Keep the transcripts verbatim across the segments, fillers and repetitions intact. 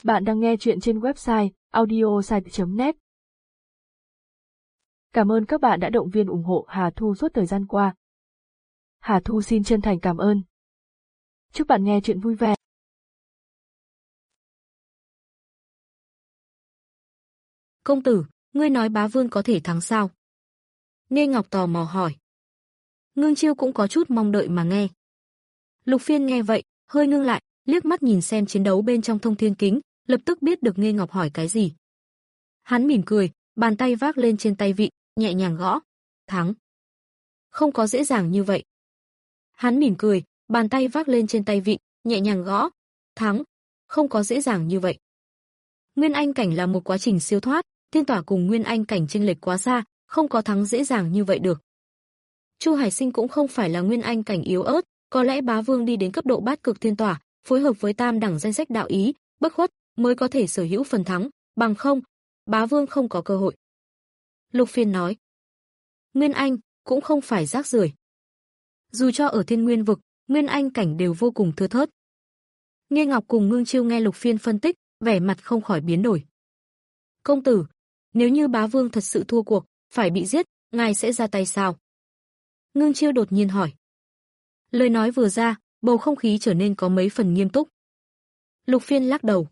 Bạn đang nghe chuyện trên website audiosite chấm net. Cảm ơn các bạn đã động viên ủng hộ Hà Thu suốt thời gian qua. Hà Thu xin chân thành cảm ơn. Chúc bạn nghe chuyện vui vẻ. Công tử, ngươi nói bá vương có thể thắng sao? Nghê Ngọc tò mò hỏi. Ngưng Chiêu cũng có chút mong đợi mà nghe. Lục Phiên nghe vậy, hơi ngưng lại, liếc mắt nhìn xem chiến đấu bên trong thông thiên kính, lập tức biết được Nghê Ngọc hỏi cái gì. Hắn mỉm cười, bàn tay vác lên trên tay vịn, nhẹ nhàng gõ. Thắng. Không có dễ dàng như vậy. Hắn mỉm cười, bàn tay vác lên trên tay vịn, nhẹ nhàng gõ. Thắng. Không có dễ dàng như vậy. Nguyên Anh cảnh là một quá trình siêu thoát, thiên tỏa cùng Nguyên Anh cảnh chênh lệch quá xa, không có thắng dễ dàng như vậy được. Chu Hải Sinh cũng không phải là Nguyên Anh cảnh yếu ớt, có lẽ bá vương đi đến cấp độ bát cực thiên tỏa, phối hợp với tam đẳng danh sách đạo ý, bất khuất, mới có thể sở hữu phần thắng, bằng không, bá vương không có cơ hội. Lục Phiên nói. Nguyên Anh cũng không phải rác rưởi. Dù cho ở Thiên Nguyên vực, Nguyên Anh cảnh đều vô cùng thưa thớt. Nghê Ngọc cùng Ngưng Chiêu nghe Lục Phiên phân tích, vẻ mặt không khỏi biến đổi. Công tử, nếu như bá vương thật sự thua cuộc, phải bị giết, ngài sẽ ra tay sao? Ngưng Chiêu đột nhiên hỏi. Lời nói vừa ra, bầu không khí trở nên có mấy phần nghiêm túc. Lục Phiên lắc đầu.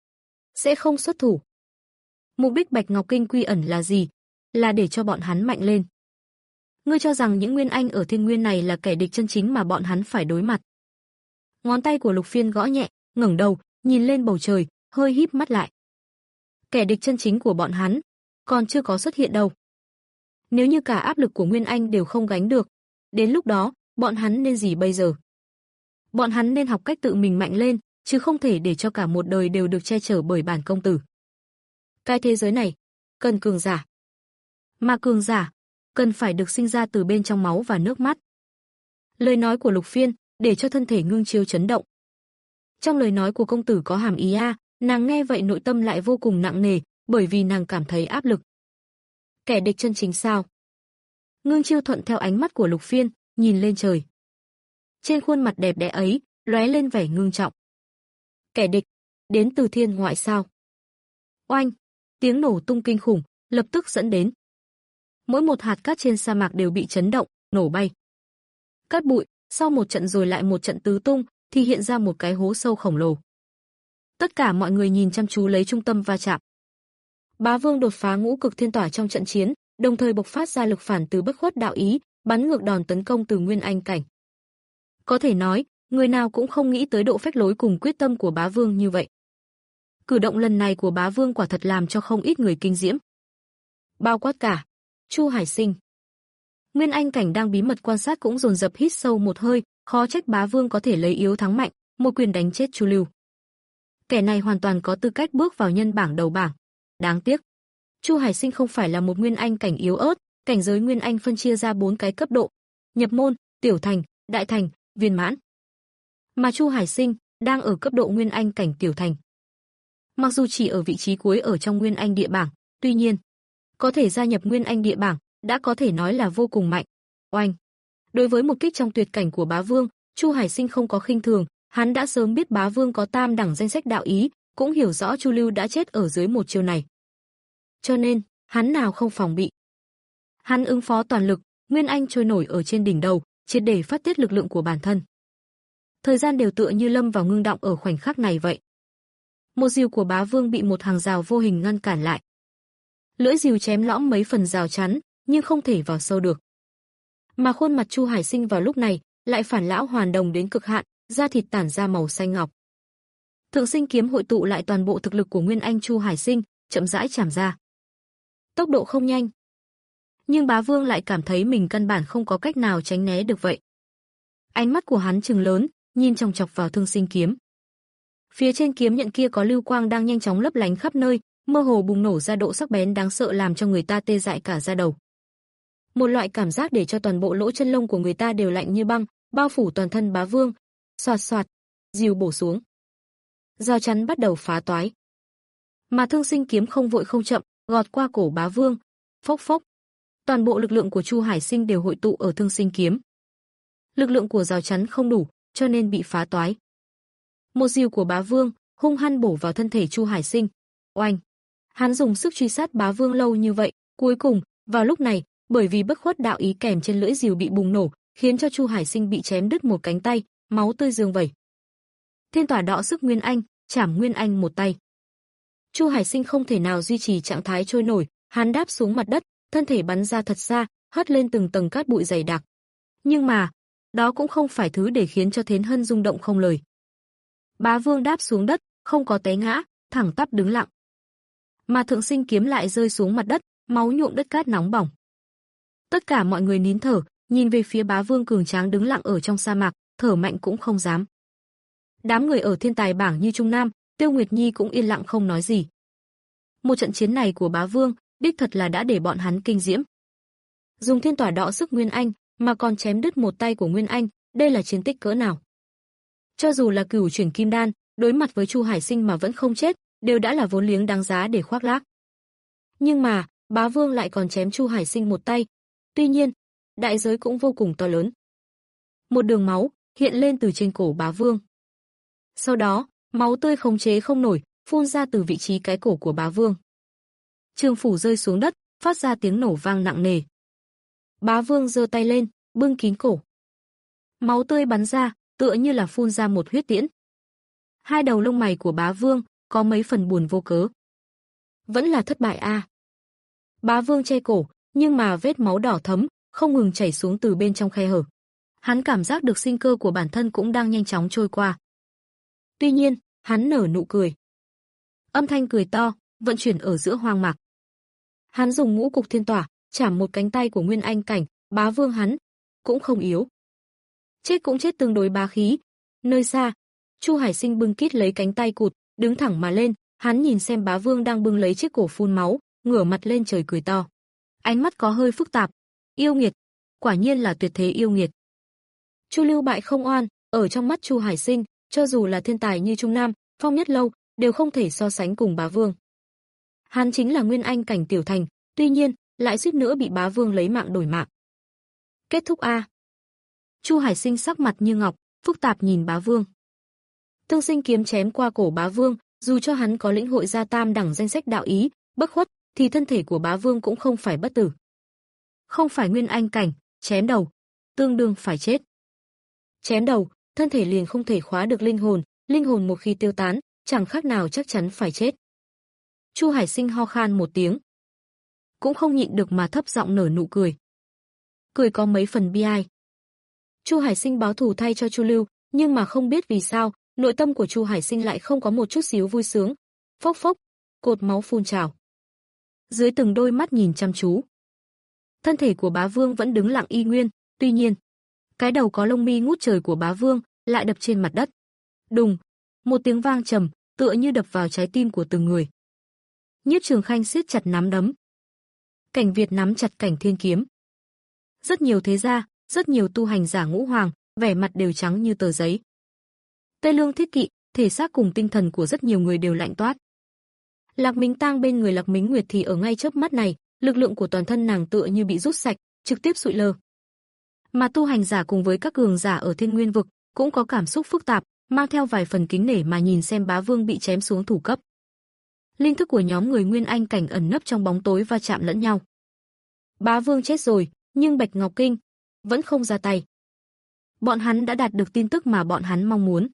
Sẽ không xuất thủ. Mục đích Bạch Ngọc Kinh quy ẩn là gì? Là để cho bọn hắn mạnh lên. Ngươi cho rằng những Nguyên Anh ở Thiên Nguyên này là kẻ địch chân chính mà bọn hắn phải đối mặt. Ngón tay của Lục Phiên gõ nhẹ, ngẩng đầu, nhìn lên bầu trời, hơi híp mắt lại. Kẻ địch chân chính của bọn hắn còn chưa có xuất hiện đâu. Nếu như cả áp lực của Nguyên Anh đều không gánh được, đến lúc đó, bọn hắn nên gì bây giờ? Bọn hắn nên học cách tự mình mạnh lên, chứ không thể để cho cả một đời đều được che chở bởi bản công tử. Cái thế giới này cần cường giả. Mà cường giả cần phải được sinh ra từ bên trong máu và nước mắt. Lời nói của Lục Phiên để cho thân thể Ngưng Chiêu chấn động. Trong lời nói của công tử có hàm ý a, nàng nghe vậy nội tâm lại vô cùng nặng nề, bởi vì nàng cảm thấy áp lực. Kẻ địch chân chính sao? Ngưng Chiêu thuận theo ánh mắt của Lục Phiên, nhìn lên trời. Trên khuôn mặt đẹp đẽ ấy, lóe lên vẻ ngưng trọng. Kẻ địch đến từ thiên ngoại sao? Oanh, tiếng nổ tung kinh khủng lập tức dẫn đến. Mỗi một hạt cát trên sa mạc đều bị chấn động, nổ bay. Cát bụi, sau một trận rồi lại một trận tứ tung, thì hiện ra một cái hố sâu khổng lồ. Tất cả mọi người nhìn chăm chú lấy trung tâm va chạm. Bá vương đột phá ngũ cực thiên tỏa trong trận chiến, đồng thời bộc phát ra lực phản từ bất khuất đạo ý, bắn ngược đòn tấn công từ Nguyên Anh cảnh. Có thể nói, người nào cũng không nghĩ tới độ phách lối cùng quyết tâm của bá vương như vậy. Cử động lần này của bá vương quả thật làm cho không ít người kinh diễm. Bao quát cả Chu Hải Sinh. Nguyên Anh cảnh đang bí mật quan sát cũng dồn dập hít sâu một hơi, khó trách bá vương có thể lấy yếu thắng mạnh, một quyền đánh chết Chu Lưu. Kẻ này hoàn toàn có tư cách bước vào nhân bảng đầu bảng. Đáng tiếc, Chu Hải Sinh không phải là một Nguyên Anh cảnh yếu ớt, cảnh giới Nguyên Anh phân chia ra bốn cái cấp độ: nhập môn, tiểu thành, đại thành, viên mãn. Mà Chu Hải Sinh đang ở cấp độ Nguyên Anh cảnh tiểu thành. Mặc dù chỉ ở vị trí cuối ở trong Nguyên Anh địa bảng, tuy nhiên, có thể gia nhập Nguyên Anh địa bảng đã có thể nói là vô cùng mạnh. Oanh! Đối với một kích trong tuyệt cảnh của bá vương, Chu Hải Sinh không có khinh thường, hắn đã sớm biết bá vương có tam đẳng danh sách đạo ý, cũng hiểu rõ Chu Lưu đã chết ở dưới một chiêu này. Cho nên, hắn nào không phòng bị. Hắn ứng phó toàn lực, Nguyên Anh trôi nổi ở trên đỉnh đầu, triệt để phát tiết lực lượng của bản thân. Thời gian đều tựa như lâm vào ngưng đọng ở khoảnh khắc này vậy. Một rìu của bá vương bị một hàng rào vô hình ngăn cản lại. Lưỡi rìu chém lõm mấy phần rào chắn, nhưng không thể vào sâu được. Mà khuôn mặt Chu Hải Sinh vào lúc này lại phản lão hoàn đồng đến cực hạn, da thịt tản ra màu xanh ngọc. Thượng Sinh kiếm hội tụ lại toàn bộ thực lực của Nguyên Anh Chu Hải Sinh, chậm rãi chảm ra. Tốc độ không nhanh, nhưng bá vương lại cảm thấy mình căn bản không có cách nào tránh né được vậy. Ánh mắt của hắn trừng lớn, nhìn chòng chọc vào Thương Sinh kiếm. Phía trên kiếm nhận kia có lưu quang đang nhanh chóng lấp lánh khắp nơi, mơ hồ bùng nổ ra độ sắc bén đáng sợ làm cho người ta tê dại cả da đầu. Một loại cảm giác để cho toàn bộ lỗ chân lông của người ta đều lạnh như băng, bao phủ toàn thân bá vương. Xoạt xoạt, rìu bổ xuống. Rào chắn bắt đầu phá toái. Mà Thương Sinh kiếm không vội không chậm, gọt qua cổ bá vương. Phốc phốc. Toàn bộ lực lượng của Chu Hải Sinh đều hội tụ ở Thương Sinh kiếm. Lực lượng của rào chắn không đủ, cho nên bị phá toái. Một rìu của bá vương hung hăng bổ vào thân thể Chu Hải Sinh. Oanh! Hắn dùng sức truy sát Bá Vương lâu như vậy, cuối cùng, vào lúc này, bởi vì bất khuất đạo ý kèm trên lưỡi rìu bị bùng nổ, khiến cho Chu Hải Sinh bị chém đứt một cánh tay, máu tươi rương vẩy. Thiên tỏa đọ sức Nguyên Anh, chảm Nguyên Anh một tay. Chu Hải Sinh không thể nào duy trì trạng thái trôi nổi, hắn đáp xuống mặt đất, thân thể bắn ra thật xa, hất lên từng tầng cát bụi dày đặc. Nhưng mà, đó cũng không phải thứ để khiến cho Thiến Hân rung động không lời. Bá Vương đáp xuống đất, không có té ngã, thẳng tắp đứng lặng. Mà Thượng Sinh kiếm lại rơi xuống mặt đất, máu nhuộm đất cát nóng bỏng. Tất cả mọi người nín thở, nhìn về phía Bá Vương cường tráng đứng lặng ở trong sa mạc, thở mạnh cũng không dám. Đám người ở thiên tài bảng như Trung Nam, Tiêu Nguyệt Nhi cũng yên lặng không nói gì. Một trận chiến này của Bá Vương, đích thật là đã để bọn hắn kinh diễm. Dùng thiên tỏa đọ sức Nguyên Anh, mà còn chém đứt một tay của Nguyên Anh, đây là chiến tích cỡ nào? Cho dù là cửu chuyển kim đan, đối mặt với Chu Hải Sinh mà vẫn không chết, đều đã là vốn liếng đáng giá để khoác lác. Nhưng mà, Bá Vương lại còn chém Chu Hải Sinh một tay. Tuy nhiên, đại giới cũng vô cùng to lớn. Một đường máu hiện lên từ trên cổ Bá Vương. Sau đó, máu tươi khống chế không nổi, phun ra từ vị trí cái cổ của Bá Vương. Trường phủ rơi xuống đất, phát ra tiếng nổ vang nặng nề. Bá Vương giơ tay lên, bưng kín cổ. Máu tươi bắn ra, tựa như là phun ra một huyết tiễn. Hai đầu lông mày của Bá Vương có mấy phần buồn vô cớ. Vẫn là thất bại a. À. Bá Vương che cổ, nhưng mà vết máu đỏ thấm, không ngừng chảy xuống từ bên trong khe hở. Hắn cảm giác được sinh cơ của bản thân cũng đang nhanh chóng trôi qua. Tuy nhiên, hắn nở nụ cười. Âm thanh cười to, vận chuyển ở giữa hoang mạc. Hắn dùng ngũ cục thiên tỏa, chảm một cánh tay của Nguyên Anh cảnh, Bá Vương hắn cũng không yếu. Chết cũng chết tương đối bá khí. Nơi xa, Chu Hải Sinh bưng kít lấy cánh tay cụt, đứng thẳng mà lên, hắn nhìn xem Bá Vương đang bưng lấy chiếc cổ phun máu, ngửa mặt lên trời cười to. Ánh mắt có hơi phức tạp. Yêu nghiệt, quả nhiên là tuyệt thế yêu nghiệt. Chu Lưu bại không oan, ở trong mắt Chu Hải Sinh, cho dù là thiên tài như Trung Nam, Phong Nhất Lâu, đều không thể so sánh cùng Bá Vương. Hắn chính là Nguyên Anh cảnh tiểu thành, tuy nhiên, lại suýt nữa bị Bá Vương lấy mạng đổi mạng. Kết thúc a. Chu Hải Sinh sắc mặt như ngọc, phức tạp nhìn Bá Vương. Tương sinh kiếm chém qua cổ Bá Vương, dù cho hắn có lĩnh hội ra tam đẳng danh sách đạo ý, bất khuất, thì thân thể của Bá Vương cũng không phải bất tử. Không phải Nguyên Anh cảnh, chém đầu, tương đương phải chết. Chém đầu, thân thể liền không thể khóa được linh hồn, linh hồn một khi tiêu tán, chẳng khác nào chắc chắn phải chết. Chu Hải Sinh ho khan một tiếng, cũng không nhịn được mà thấp giọng nở nụ cười. Cười có mấy phần bi ai. Chu Hải Sinh báo thù thay cho Chu Lưu, nhưng mà không biết vì sao, nội tâm của Chu Hải Sinh lại không có một chút xíu vui sướng. Phốc phốc, cột máu phun trào. Dưới từng đôi mắt nhìn chăm chú, thân thể của Bá Vương vẫn đứng lặng y nguyên, tuy nhiên, cái đầu có lông mi ngút trời của Bá Vương lại đập trên mặt đất. Đùng, một tiếng vang trầm, tựa như đập vào trái tim của từng người. Nhiếp Trường Khanh siết chặt nắm đấm. Cảnh Việt nắm chặt Cảnh Thiên kiếm. Rất nhiều thế gia, rất nhiều tu hành giả ngũ hoàng, vẻ mặt đều trắng như tờ giấy. Tê Lương Thiết Kỵ, thể xác cùng tinh thần của rất nhiều người đều lạnh toát. Lạc Mính Tang bên người Lạc Mính Nguyệt thì ở ngay chớp mắt này, lực lượng của toàn thân nàng tựa như bị rút sạch, trực tiếp sụi lơ. Mà tu hành giả cùng với các cường giả ở Thiên Nguyên vực cũng có cảm xúc phức tạp, mang theo vài phần kính nể mà nhìn xem Bá Vương bị chém xuống thủ cấp. Linh thức của nhóm người Nguyên Anh cảnh ẩn nấp trong bóng tối va chạm lẫn nhau. Bá Vương chết rồi, nhưng Bạch Ngọc Kinh vẫn không ra tay. Bọn hắn đã đạt được tin tức mà bọn hắn mong muốn.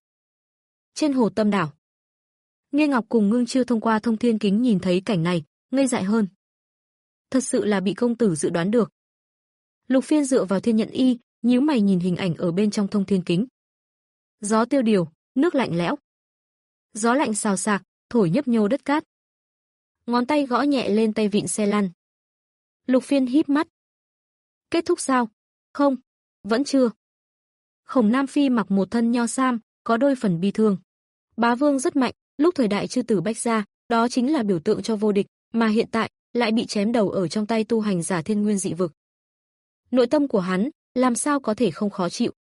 Trên hồ Tâm đảo, Nghê Ngọc cùng Ngưng Chiêu thông qua thông thiên kính nhìn thấy cảnh này, ngây dại hơn. Thật sự là bị công tử dự đoán được. Lục Phiên dựa vào Thiên Nhận Y, nhíu mày nhìn hình ảnh ở bên trong thông thiên kính. Gió tiêu điều, nước lạnh lẽo. Gió lạnh xào xạc, thổi nhấp nhô đất cát. Ngón tay gõ nhẹ lên tay vịn xe lăn. Lục Phiên híp mắt. Kết thúc sao? Không, vẫn chưa. Khổng Nam Phi mặc một thân nho sam, có đôi phần bi thương. Bá Vương rất mạnh, lúc thời đại chư tử bách gia, đó chính là biểu tượng cho vô địch, mà hiện tại lại bị chém đầu ở trong tay tu hành giả Thiên Nguyên dị vực. Nội tâm của hắn làm sao có thể không khó chịu.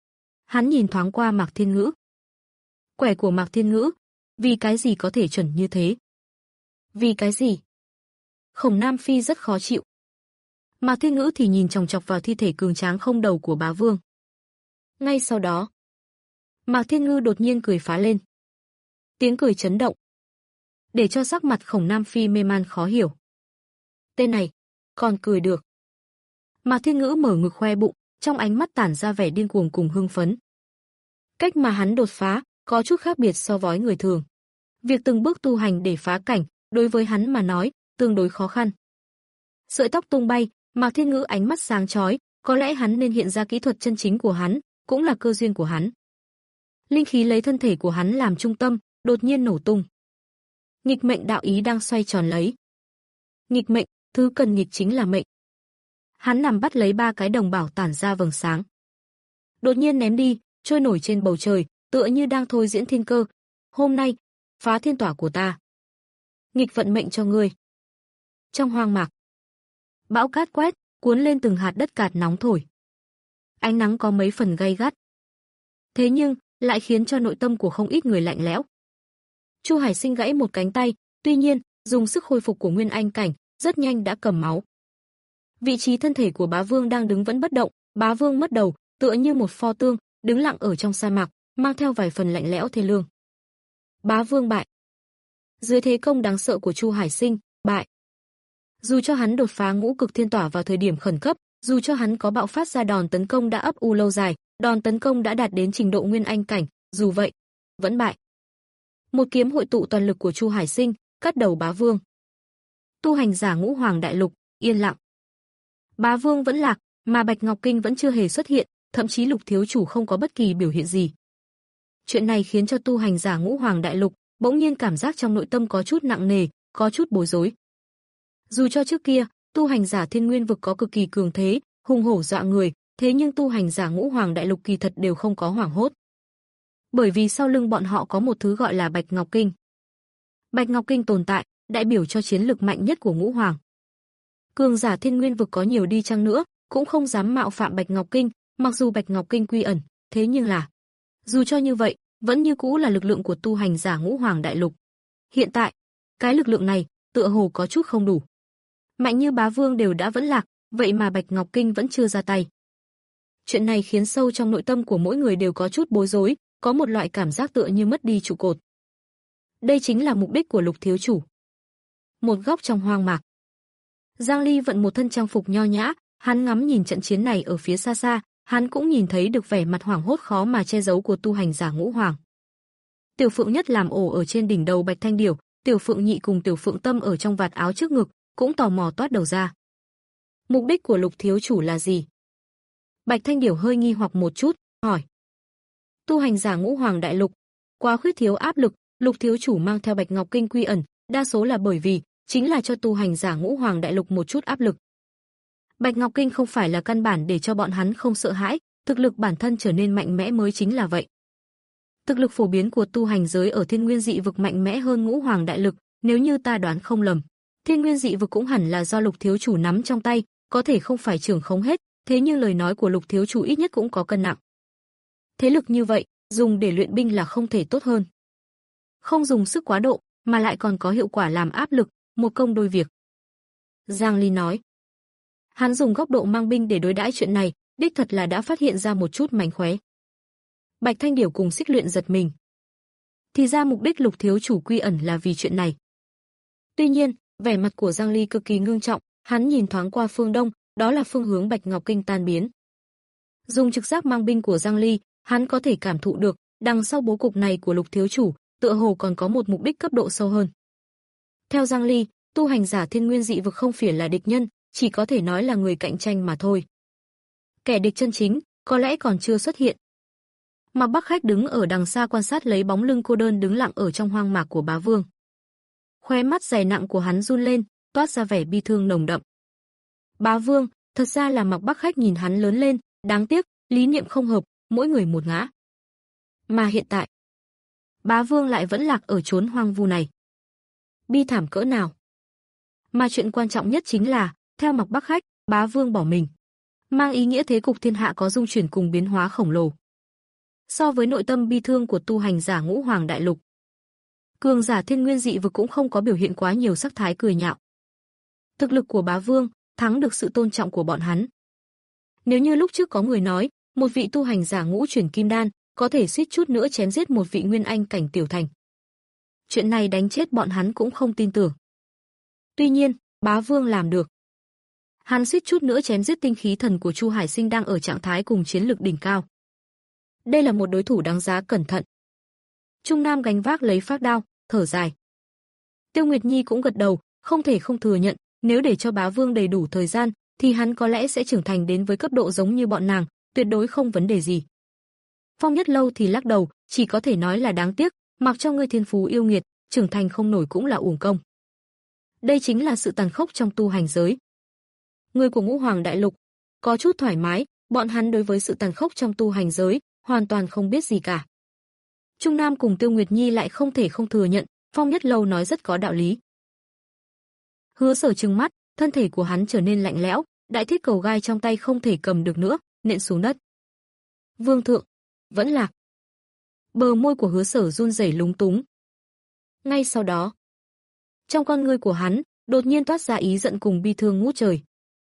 Hắn nhìn thoáng qua Mạc Thiên Ngữ. Quẻ của Mạc Thiên Ngữ, vì cái gì có thể chuẩn như thế? Vì cái gì? Khổng Nam Phi rất khó chịu. Mạc Thiên Ngữ thì nhìn chòng chọc vào thi thể cường tráng không đầu của Bá Vương. Ngay sau đó, Mạc Thiên Ngữ đột nhiên cười phá lên. Tiếng cười chấn động, để cho sắc mặt Khổng Nam Phi mê man khó hiểu. Tên này, còn cười được. Mạc Thiên Ngữ mở ngực khoe bụng, trong ánh mắt tản ra vẻ điên cuồng cùng hưng phấn. Cách mà hắn đột phá, có chút khác biệt so với người thường. Việc từng bước tu hành để phá cảnh, đối với hắn mà nói, tương đối khó khăn. Sợi tóc tung bay, Mạc Thiên Ngữ ánh mắt sáng chói, có lẽ hắn nên hiện ra kỹ thuật chân chính của hắn, cũng là cơ duyên của hắn. Linh khí lấy thân thể của hắn làm trung tâm, đột nhiên nổ tung. Nghịch mệnh đạo ý đang xoay tròn lấy. Nghịch mệnh, thứ cần nghịch chính là mệnh. Hắn nằm bắt lấy ba cái đồng bảo tản ra vầng sáng. Đột nhiên ném đi, trôi nổi trên bầu trời, tựa như đang thôi diễn thiên cơ. Hôm nay, phá thiên tỏa của ta. Nghịch vận mệnh cho ngươi. Trong hoang mạc, bão cát quét, cuốn lên từng hạt đất cát nóng thổi. Ánh nắng có mấy phần gay gắt. Thế nhưng, lại khiến cho nội tâm của không ít người lạnh lẽo. Chu Hải Sinh gãy một cánh tay, tuy nhiên, dùng sức khôi phục của Nguyên Anh cảnh, rất nhanh đã cầm máu. Vị trí thân thể của Bá Vương đang đứng vẫn bất động, Bá Vương mất đầu, tựa như một pho tượng, đứng lặng ở trong sa mạc, mang theo vài phần lạnh lẽo thê lương. Bá Vương bại. Dưới thế công đáng sợ của Chu Hải Sinh, bại. Dù cho hắn đột phá ngũ cực thiên tỏa vào thời điểm khẩn cấp, dù cho hắn có bạo phát ra đòn tấn công đã ấp u lâu dài, đòn tấn công đã đạt đến trình độ Nguyên Anh cảnh, dù vậy, vẫn bại. Một kiếm hội tụ toàn lực của Chu Hải Sinh, cắt đầu Bá Vương. Tu hành giả Ngũ Hoàng Đại Lục, yên lặng. Bá Vương vẫn lạc, mà Bạch Ngọc Kinh vẫn chưa hề xuất hiện, thậm chí Lục thiếu chủ không có bất kỳ biểu hiện gì. Chuyện này khiến cho tu hành giả Ngũ Hoàng Đại Lục bỗng nhiên cảm giác trong nội tâm có chút nặng nề, có chút bối rối. Dù cho trước kia, tu hành giả Thiên Nguyên vực có cực kỳ cường thế, hùng hổ dọa người, thế nhưng tu hành giả Ngũ Hoàng Đại Lục kỳ thật đều không có hoảng hốt. Bởi vì sau lưng bọn họ có một thứ gọi là Bạch Ngọc Kinh. Bạch Ngọc Kinh tồn tại, đại biểu cho chiến lực mạnh nhất của Ngũ Hoàng. Cường giả Thiên Nguyên vực có nhiều đi chăng nữa, cũng không dám mạo phạm Bạch Ngọc Kinh, mặc dù Bạch Ngọc Kinh quy ẩn, thế nhưng là, dù cho như vậy, vẫn như cũ là lực lượng của tu hành giả Ngũ Hoàng Đại Lục. Hiện tại, cái lực lượng này, tựa hồ có chút không đủ. Mạnh như Bá Vương đều đã vẫn lạc, vậy mà Bạch Ngọc Kinh vẫn chưa ra tay. Chuyện này khiến sâu trong nội tâm của mỗi người đều có chút bối rối, có một loại cảm giác tựa như mất đi trụ cột. Đây chính là mục đích của Lục thiếu chủ. Một góc trong hoang mạc. Giang Ly vận một thân trang phục nho nhã, hắn ngắm nhìn trận chiến này ở phía xa xa, hắn cũng nhìn thấy được vẻ mặt hoảng hốt khó mà che giấu của tu hành giả Ngũ Hoàng. Tiểu Phượng Nhất làm ổ ở trên đỉnh đầu Bạch Thanh Điểu, Tiểu Phượng Nhị cùng Tiểu Phượng Tâm ở trong vạt áo trước ngực, cũng tò mò toát đầu ra. Mục đích của Lục thiếu chủ là gì? Bạch Thanh Điểu hơi nghi hoặc một chút, hỏi. Tu hành giả Ngũ Hoàng Đại Lục, quá khuyết thiếu áp lực, Lục thiếu chủ mang theo Bạch Ngọc Kinh quy ẩn, đa số là bởi vì chính là cho tu hành giả Ngũ Hoàng Đại Lục một chút áp lực. Bạch Ngọc Kinh không phải là căn bản để cho bọn hắn không sợ hãi, thực lực bản thân trở nên mạnh mẽ mới chính là vậy. Thực lực phổ biến của tu hành giới ở Thiên Nguyên dị vực mạnh mẽ hơn Ngũ Hoàng Đại Lục, nếu như ta đoán không lầm, Thiên Nguyên dị vực cũng hẳn là do Lục thiếu chủ nắm trong tay, có thể không phải trưởng khống hết, thế nhưng lời nói của Lục thiếu chủ ít nhất cũng có cân nặng. Thế lực như vậy, dùng để luyện binh là không thể tốt hơn. Không dùng sức quá độ, mà lại còn có hiệu quả làm áp lực, một công đôi việc. Giang Ly nói. Hắn dùng góc độ mang binh để đối đãi chuyện này, đích thật là đã phát hiện ra một chút mánh khóe. Bạch Thanh Điểu cùng Xích Luyện giật mình. Thì ra mục đích Lục thiếu chủ quy ẩn là vì chuyện này. Tuy nhiên, vẻ mặt của Giang Ly cực kỳ ngưng trọng, hắn nhìn thoáng qua phương đông, đó là phương hướng Bạch Ngọc Kinh tan biến. Dùng trực giác mang binh của Giang Ly, hắn có thể cảm thụ được, đằng sau bố cục này của Lục thiếu chủ, tựa hồ còn có một mục đích cấp độ sâu hơn. Theo Giang Ly, tu hành giả Thiên Nguyên dị vực không phải là địch nhân, chỉ có thể nói là người cạnh tranh mà thôi. Kẻ địch chân chính, có lẽ còn chưa xuất hiện. Mạc Bắc Khách đứng ở đằng xa quan sát lấy bóng lưng cô đơn đứng lặng ở trong hoang mạc của Bá Vương. Khóe mắt dày nặng của hắn run lên, toát ra vẻ bi thương nồng đậm. Bá Vương, thật ra là Mạc Bắc Khách nhìn hắn lớn lên, đáng tiếc, lý niệm không hợp, mỗi người một ngã. Mà hiện tại, Bá Vương lại vẫn lạc ở chốn hoang vu này. Bi thảm cỡ nào? Mà chuyện quan trọng nhất chính là, theo Mạc Bắc Khách, Bá Vương bỏ mình, mang ý nghĩa thế cục thiên hạ có dung chuyển cùng biến hóa khổng lồ. So với nội tâm bi thương của tu hành giả Ngũ Hoàng Đại Lục, cường giả Thiên Nguyên dị vực cũng không có biểu hiện quá nhiều sắc thái cười nhạo. Thực lực của Bá Vương thắng được sự tôn trọng của bọn hắn. Nếu như lúc trước có người nói, một vị tu hành giả ngũ chuyển kim đan có thể suýt chút nữa chém giết một vị nguyên anh cảnh tiểu thành, chuyện này đánh chết bọn hắn cũng không tin tưởng. Tuy nhiên, Bá Vương làm được. Hắn suýt chút nữa chém giết tinh khí thần của Chu Hải Sinh đang ở trạng thái cùng chiến lực đỉnh cao. Đây là một đối thủ đáng giá cẩn thận. Trung Nam gánh vác lấy phác đao, thở dài. Tiêu Nguyệt Nhi cũng gật đầu, không thể không thừa nhận, nếu để cho Bá Vương đầy đủ thời gian, thì hắn có lẽ sẽ trưởng thành đến với cấp độ giống như bọn nàng, tuyệt đối không vấn đề gì. Phong Nhất Lâu thì lắc đầu, chỉ có thể nói là đáng tiếc, mặc cho ngươi thiên phú yêu nghiệt, trưởng thành không nổi cũng là uổng công. Đây chính là sự tàn khốc trong tu hành giới. Người của Ngũ Hoàng Đại Lục có chút thoải mái, bọn hắn đối với sự tàn khốc trong tu hành giới hoàn toàn không biết gì cả. Trung Nam cùng Tiêu Nguyệt Nhi lại không thể không thừa nhận, Phong Nhất Lâu nói rất có đạo lý. Hứa Sở trừng mắt, thân thể của hắn trở nên lạnh lẽo, đại thiết cầu gai trong tay không thể cầm được nữa, nện xuống đất. Vương thượng, vẫn lạc. Bờ môi của Hứa Sở run rẩy lúng túng. Ngay sau đó, trong con ngươi của hắn đột nhiên toát ra ý giận cùng bi thương ngút trời.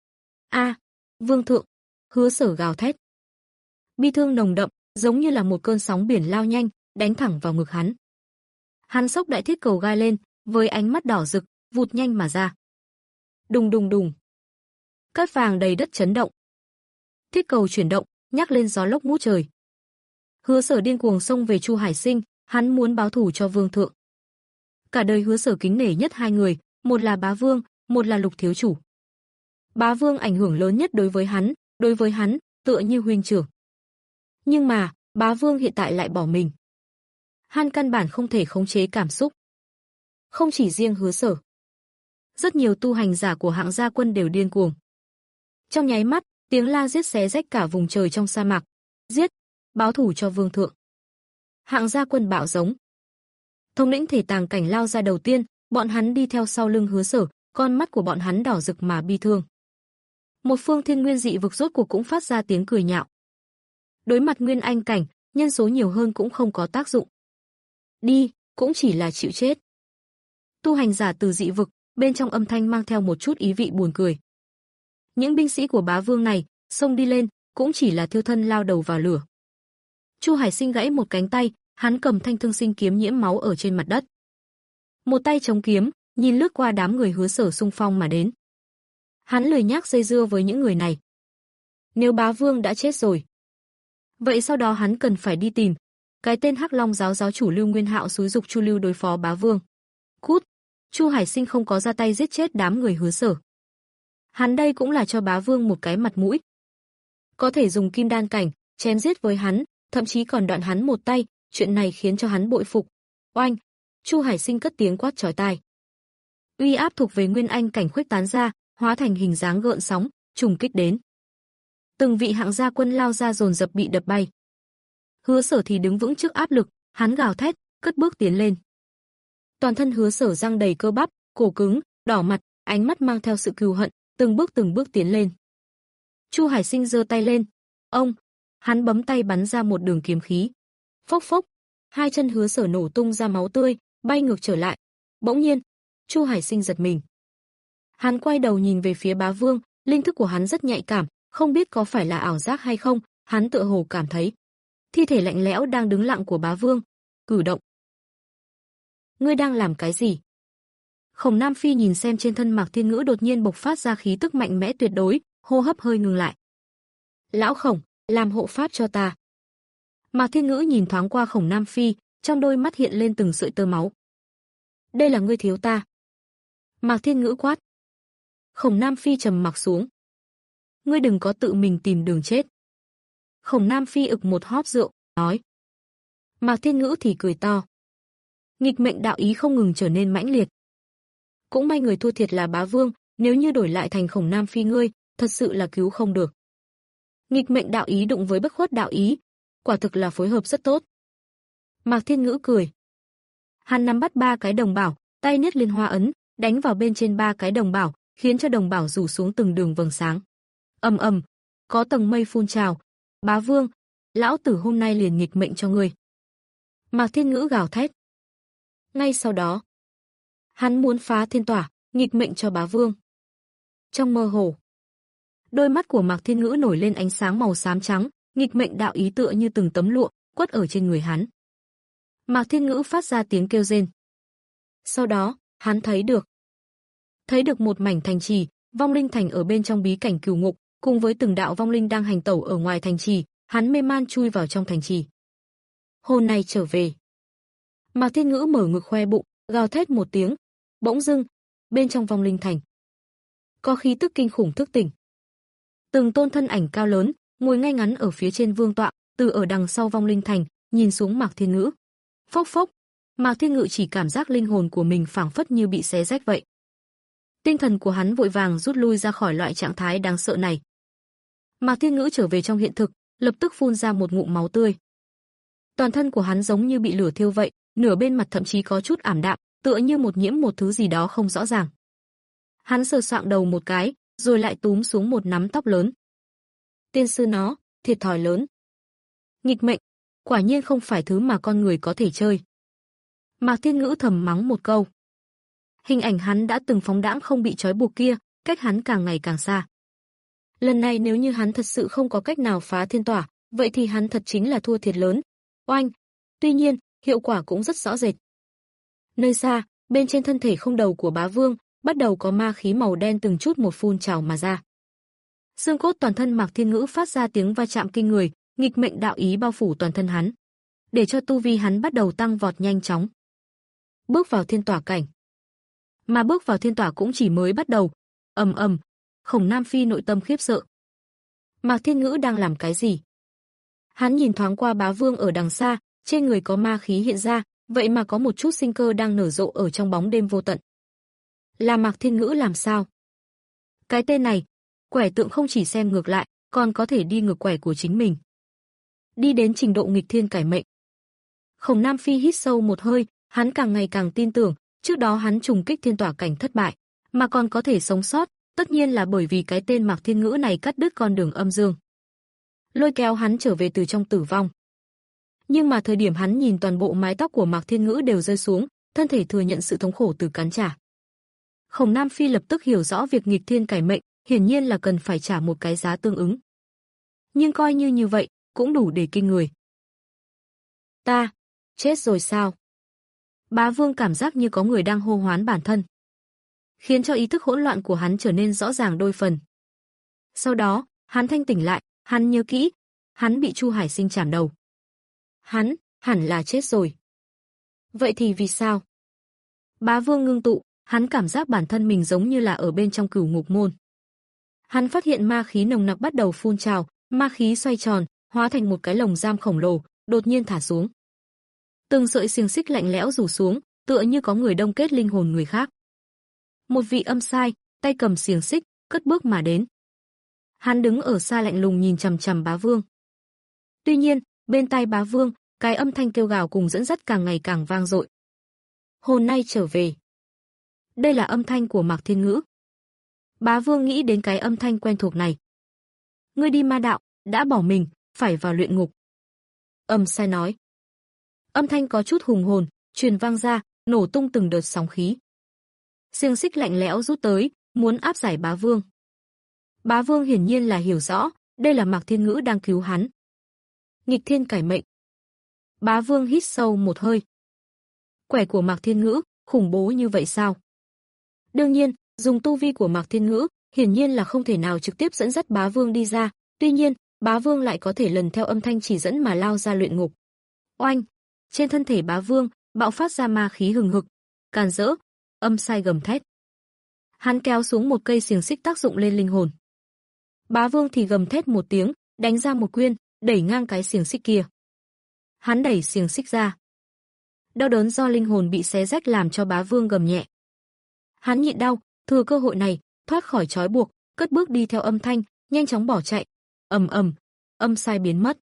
A, Vương thượng! Hứa Sở gào thét. Bi thương nồng đậm, giống như là một cơn sóng biển lao nhanh, đánh thẳng vào ngực hắn. Hắn xốc đại thiết cầu gai lên, với ánh mắt đỏ rực, vụt nhanh mà ra. Đùng đùng đùng. Cát vàng đầy đất chấn động. Thiết cầu chuyển động, nhắc lên gió lốc ngút trời. Hứa Sở điên cuồng xông về Chu Hải Sinh, hắn muốn báo thù cho Vương thượng. Cả đời Hứa Sở kính nể nhất hai người, một là Bá Vương, một là Lục thiếu chủ. Bá Vương ảnh hưởng lớn nhất đối với hắn, đối với hắn, tựa như huynh trưởng. Nhưng mà, Bá Vương hiện tại lại bỏ mình. Hắn căn bản không thể khống chế cảm xúc. Không chỉ riêng Hứa Sở. Rất nhiều tu hành giả của Hạng Gia Quân đều điên cuồng. Trong nháy mắt, tiếng la giết xé rách cả vùng trời trong sa mạc. Giết, báo thù cho Vương thượng. Hạng Gia Quân bạo giống. Thống lĩnh thể tàng cảnh lao ra đầu tiên, bọn hắn đi theo sau lưng Hứa Sở, con mắt của bọn hắn đỏ rực mà bi thương. Một phương thiên nguyên dị vực rốt cuộc cũng phát ra tiếng cười nhạo. Đối mặt nguyên anh cảnh, nhân số nhiều hơn cũng không có tác dụng. Đi, cũng chỉ là chịu chết. Tu hành giả từ dị vực, bên trong âm thanh mang theo một chút ý vị buồn cười. Những binh sĩ của Bá Vương này, xông đi lên, cũng chỉ là thiêu thân lao đầu vào lửa. Chu Hải Sinh gãy một cánh tay, hắn cầm thanh thương sinh kiếm nhiễm máu ở trên mặt đất. Một tay chống kiếm, nhìn lướt qua đám người Hứa Sở xung phong mà đến. Hắn lười nhác dây dưa với những người này. Nếu Bá Vương đã chết rồi, vậy sau đó hắn cần phải đi tìm cái tên Hắc Long giáo giáo chủ Lưu Nguyên Hạo xúi dục Chu Lưu đối phó Bá Vương. Cút! Chu Hải Sinh không có ra tay giết chết đám người Hứa Sở. Hắn đây cũng là cho Bá Vương một cái mặt mũi. Có thể dùng kim đan cảnh chém giết với hắn, thậm chí còn đoạn hắn một tay, chuyện này khiến cho hắn bội phục. Oanh! Chu Hải Sinh cất tiếng quát chói tai. Uy áp thuộc về nguyên anh cảnh khuếch tán ra, hóa thành hình dáng gợn sóng, trùng kích đến. Từng vị Hạng Gia Quân lao ra dồn dập bị đập bay. Hứa Sở thì đứng vững trước áp lực, hắn gào thét, cất bước tiến lên. Toàn thân Hứa Sở răng đầy cơ bắp, cổ cứng, đỏ mặt, ánh mắt mang theo sự cừu hận, từng bước từng bước tiến lên. Chu Hải Sinh giơ tay lên, ông, hắn bấm tay bắn ra một đường kiếm khí. Phốc phốc, hai chân Hứa Sở nổ tung ra máu tươi, bay ngược trở lại. Bỗng nhiên, Chu Hải Sinh giật mình. Hắn quay đầu nhìn về phía Bá Vương, linh thức của hắn rất nhạy cảm, không biết có phải là ảo giác hay không, hắn tựa hồ cảm thấy thi thể lạnh lẽo đang đứng lặng của Bá Vương cử động. Ngươi đang làm cái gì? Khổng Nam Phi nhìn xem trên thân Mạc Thiên Ngữ đột nhiên bộc phát ra khí tức mạnh mẽ tuyệt đối, hô hấp hơi ngừng lại. Lão Khổng, làm hộ pháp cho ta. Mạc Thiên Ngữ nhìn thoáng qua Khổng Nam Phi, trong đôi mắt hiện lên từng sợi tơ máu. Đây là ngươi thiếu ta. Mạc Thiên Ngữ quát. Khổng Nam Phi trầm mặc xuống. Ngươi đừng có tự mình tìm đường chết. Khổng Nam Phi ực một hóp rượu, nói. Mạc Thiên Ngữ thì cười to. Nghịch mệnh đạo ý không ngừng trở nên mãnh liệt. Cũng may người thua thiệt là Bá Vương, nếu như đổi lại thành Khổng Nam Phi ngươi, thật sự là cứu không được. Nghịch mệnh đạo ý đụng với bất khuất đạo ý, quả thực là phối hợp rất tốt. Mạc Thiên Ngữ cười. Hắn nắm bắt ba cái đồng bảo, tay nhất liên hoa ấn, đánh vào bên trên ba cái đồng bảo, khiến cho đồng bảo rủ xuống từng đường vầng sáng. Ầm ầm, có tầng mây phun trào. Bá Vương, lão tử hôm nay liền nghịch mệnh cho ngươi. Mạc Thiên Ngữ gào thét. Ngay sau đó, hắn muốn phá thiên tỏa, nghịch mệnh cho Bá Vương. Trong mơ hồ, đôi mắt của Mạc Thiên Ngữ nổi lên ánh sáng màu xám trắng, nghịch mệnh đạo ý tựa như từng tấm lụa quất ở trên người hắn. Mạc Thiên Ngữ phát ra tiếng kêu rên. Sau đó, hắn thấy được. Thấy được một mảnh thành trì, vong linh thành ở bên trong bí cảnh cửu ngục, cùng với từng đạo vong linh đang hành tẩu ở ngoài thành trì, hắn mê man chui vào trong thành trì. Hồn này trở về. Mạc Thiên Ngữ mở ngực khoe bụng, gào thét một tiếng. Bỗng dưng, bên trong vong linh thành, có khí tức kinh khủng thức tỉnh. Từng tôn thân ảnh cao lớn, ngồi ngay ngắn ở phía trên vương tọa, từ ở đằng sau vong linh thành, nhìn xuống Mạc Thiên Ngữ. Phốc phốc, Mạc Thiên Ngữ chỉ cảm giác linh hồn của mình phảng phất như bị xé rách vậy. Tinh thần của hắn vội vàng rút lui ra khỏi loại trạng thái đáng sợ này. Mạc Thiên Ngữ trở về trong hiện thực, lập tức phun ra một ngụm máu tươi. Toàn thân của hắn giống như bị lửa thiêu vậy, nửa bên mặt thậm chí có chút ảm đạm, tựa như một nhiễm một thứ gì đó không rõ ràng. Hắn sờ soạng đầu một cái, rồi lại túm xuống một nắm tóc lớn. Tiên sư nó, thiệt thòi lớn. Nghịch mệnh, quả nhiên không phải thứ mà con người có thể chơi. Mạc Thiên Ngữ thầm mắng một câu. Hình ảnh hắn đã từng phóng đãng không bị trói buộc kia, cách hắn càng ngày càng xa. Lần này nếu như hắn thật sự không có cách nào phá thiên tỏa, vậy thì hắn thật chính là thua thiệt lớn. Oanh! Tuy nhiên, hiệu quả cũng rất rõ rệt. Nơi xa, bên trên thân thể không đầu của bá vương, bắt đầu có ma khí màu đen từng chút một phun trào mà ra. Xương cốt toàn thân Mạc Thiên Ngữ phát ra tiếng va chạm kinh người, nghịch mệnh đạo ý bao phủ toàn thân hắn, để cho tu vi hắn bắt đầu tăng vọt nhanh chóng. Bước vào thiên tỏa cảnh. Mà bước vào thiên tỏa cũng chỉ mới bắt đầu. Ầm ầm, Khổng Nam Phi nội tâm khiếp sợ. Mạc Thiên Ngữ đang làm cái gì? Hắn nhìn thoáng qua bá vương ở đằng xa, trên người có ma khí hiện ra, vậy mà có một chút sinh cơ đang nở rộ ở trong bóng đêm vô tận. Là Mạc Thiên Ngữ làm sao? Cái tên này, quẻ tượng không chỉ xem ngược lại, còn có thể đi ngược quẻ của chính mình. Đi đến trình độ nghịch thiên cải mệnh. Khổng Nam Phi hít sâu một hơi, hắn càng ngày càng tin tưởng, trước đó hắn trùng kích thiên tỏa cảnh thất bại, mà còn có thể sống sót, tất nhiên là bởi vì cái tên Mạc Thiên Ngữ này cắt đứt con đường âm dương, lôi kéo hắn trở về từ trong tử vong. Nhưng mà thời điểm hắn nhìn toàn bộ mái tóc của Mạc Thiên Ngữ đều rơi xuống, thân thể thừa nhận sự thống khổ từ cắn trả. Khổng Nam Phi lập tức hiểu rõ việc nghịch thiên cải mệnh, hiển nhiên là cần phải trả một cái giá tương ứng. Nhưng coi như như vậy, cũng đủ để kinh người. Ta, chết rồi sao? Bá Vương cảm giác như có người đang hô hoán bản thân, khiến cho ý thức hỗn loạn của hắn trở nên rõ ràng đôi phần. Sau đó, hắn thanh tỉnh lại, hắn nhớ kỹ, hắn bị Chu Hải Sinh chảm đầu. Hắn, hẳn là chết rồi. Vậy thì vì sao? Bá Vương ngưng tụ, hắn cảm giác bản thân mình giống như là ở bên trong cửu ngục môn. Hắn phát hiện ma khí nồng nặc bắt đầu phun trào, ma khí xoay tròn, hóa thành một cái lồng giam khổng lồ, đột nhiên thả xuống. Từng sợi xiềng xích lạnh lẽo rủ xuống, tựa như có người đông kết linh hồn người khác. Một vị âm sai, tay cầm xiềng xích, cất bước mà đến. Hắn đứng ở xa lạnh lùng nhìn chằm chằm Bá Vương. Tuy nhiên, bên tai Bá Vương, cái âm thanh kêu gào cùng dẫn dắt càng ngày càng vang dội. Hồn nay trở về. Đây là âm thanh của Mạc Thiên Ngữ. Bá Vương nghĩ đến cái âm thanh quen thuộc này. Ngươi đi ma đạo, đã bỏ mình, phải vào luyện ngục. Âm sai nói. Âm thanh có chút hùng hồn, truyền vang ra, nổ tung từng đợt sóng khí. Xiềng xích lạnh lẽo rút tới, muốn áp giải Bá Vương. Bá Vương hiển nhiên là hiểu rõ, đây là Mạc Thiên Ngữ đang cứu hắn. Nghịch thiên cải mệnh. Bá Vương hít sâu một hơi. Quẻ của Mạc Thiên Ngữ, khủng bố như vậy sao? Đương nhiên, dùng tu vi của Mạc Thiên Ngữ, hiển nhiên là không thể nào trực tiếp dẫn dắt Bá Vương đi ra, tuy nhiên, Bá Vương lại có thể lần theo âm thanh chỉ dẫn mà lao ra luyện ngục. Oanh! Trên thân thể Bá Vương, bạo phát ra ma khí hừng hực, càn rỡ, âm sai gầm thét. Hắn kéo xuống một cây xiềng xích tác dụng lên linh hồn. Bá Vương thì gầm thét một tiếng, đánh ra một quyền, đẩy ngang cái xiềng xích kia. Hắn đẩy xiềng xích ra. Đau đớn do linh hồn bị xé rách làm cho Bá Vương gầm nhẹ. Hắn nhịn đau, thừa cơ hội này, thoát khỏi trói buộc, cất bước đi theo âm thanh, nhanh chóng bỏ chạy. Ầm ầm, âm sai biến mất.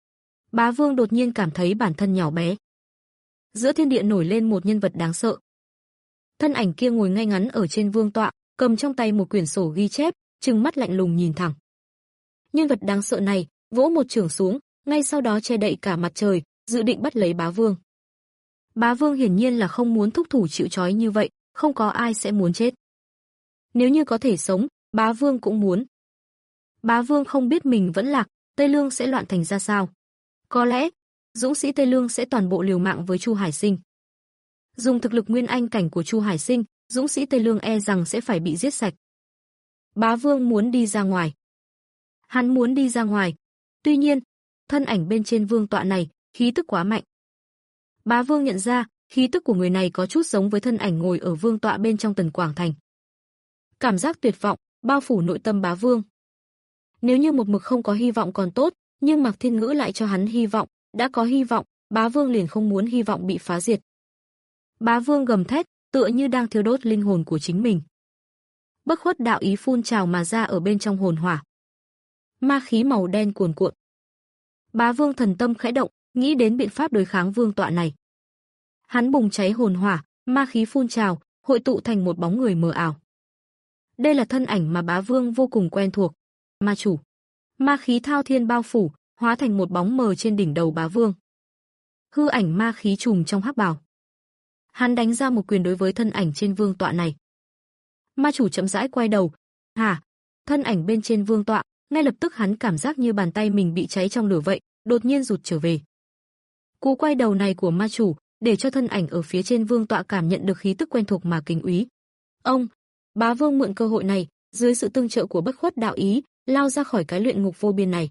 Bá Vương đột nhiên cảm thấy bản thân nhỏ bé. Giữa thiên địa nổi lên một nhân vật đáng sợ. Thân ảnh kia ngồi ngay ngắn ở trên vương tọa, cầm trong tay một quyển sổ ghi chép, trừng mắt lạnh lùng nhìn thẳng. Nhân vật đáng sợ này, vỗ một chưởng xuống, ngay sau đó che đậy cả mặt trời, dự định bắt lấy Bá Vương. Bá Vương hiển nhiên là không muốn thúc thủ chịu trói như vậy, không có ai sẽ muốn chết. Nếu như có thể sống, Bá Vương cũng muốn. Bá Vương không biết mình vẫn lạc, Tây Lương sẽ loạn thành ra sao. Có lẽ, dũng sĩ Tây Lương sẽ toàn bộ liều mạng với Chu Hải Sinh. dùng thực lực nguyên anh cảnh của Chu Hải Sinh, dũng sĩ Tây Lương e rằng sẽ phải bị giết sạch. Bá Vương muốn đi ra ngoài. Hắn muốn đi ra ngoài. Tuy nhiên, thân ảnh bên trên vương tọa này, khí tức quá mạnh. Bá Vương nhận ra, khí tức của người này có chút giống với thân ảnh ngồi ở vương tọa bên trong Tần Quảng Thành. Cảm giác tuyệt vọng bao phủ nội tâm Bá Vương. Nếu như một mực không có hy vọng còn tốt, nhưng Mạc Thiên Ngữ lại cho hắn hy vọng, đã có hy vọng, Bá Vương liền không muốn hy vọng bị phá diệt. Bá Vương gầm thét, tựa như đang thiêu đốt linh hồn của chính mình. Bất khuất đạo ý phun trào mà ra ở bên trong hồn hỏa. Ma khí màu đen cuồn cuộn. Bá Vương thần tâm khẽ động, nghĩ đến biện pháp đối kháng vương tọa này. Hắn bùng cháy hồn hỏa, ma khí phun trào, hội tụ thành một bóng người mờ ảo. Đây là thân ảnh mà Bá Vương vô cùng quen thuộc, ma chủ. Ma khí thao thiên bao phủ, hóa thành một bóng mờ trên đỉnh đầu Bá Vương. Hư ảnh ma khí trùm trong hắc bào. Hắn đánh ra một quyền đối với thân ảnh trên vương tọa này. Ma chủ chậm rãi quay đầu. Hả? Thân ảnh bên trên vương tọa, ngay lập tức hắn cảm giác như bàn tay mình bị cháy trong lửa vậy, đột nhiên rụt trở về. Cú quay đầu này của ma chủ, để cho thân ảnh ở phía trên vương tọa cảm nhận được khí tức quen thuộc mà kính úy. Ông, Bá Vương mượn cơ hội này, dưới sự tương trợ của bất khuất đạo ý, lao ra khỏi cái luyện ngục vô biên này.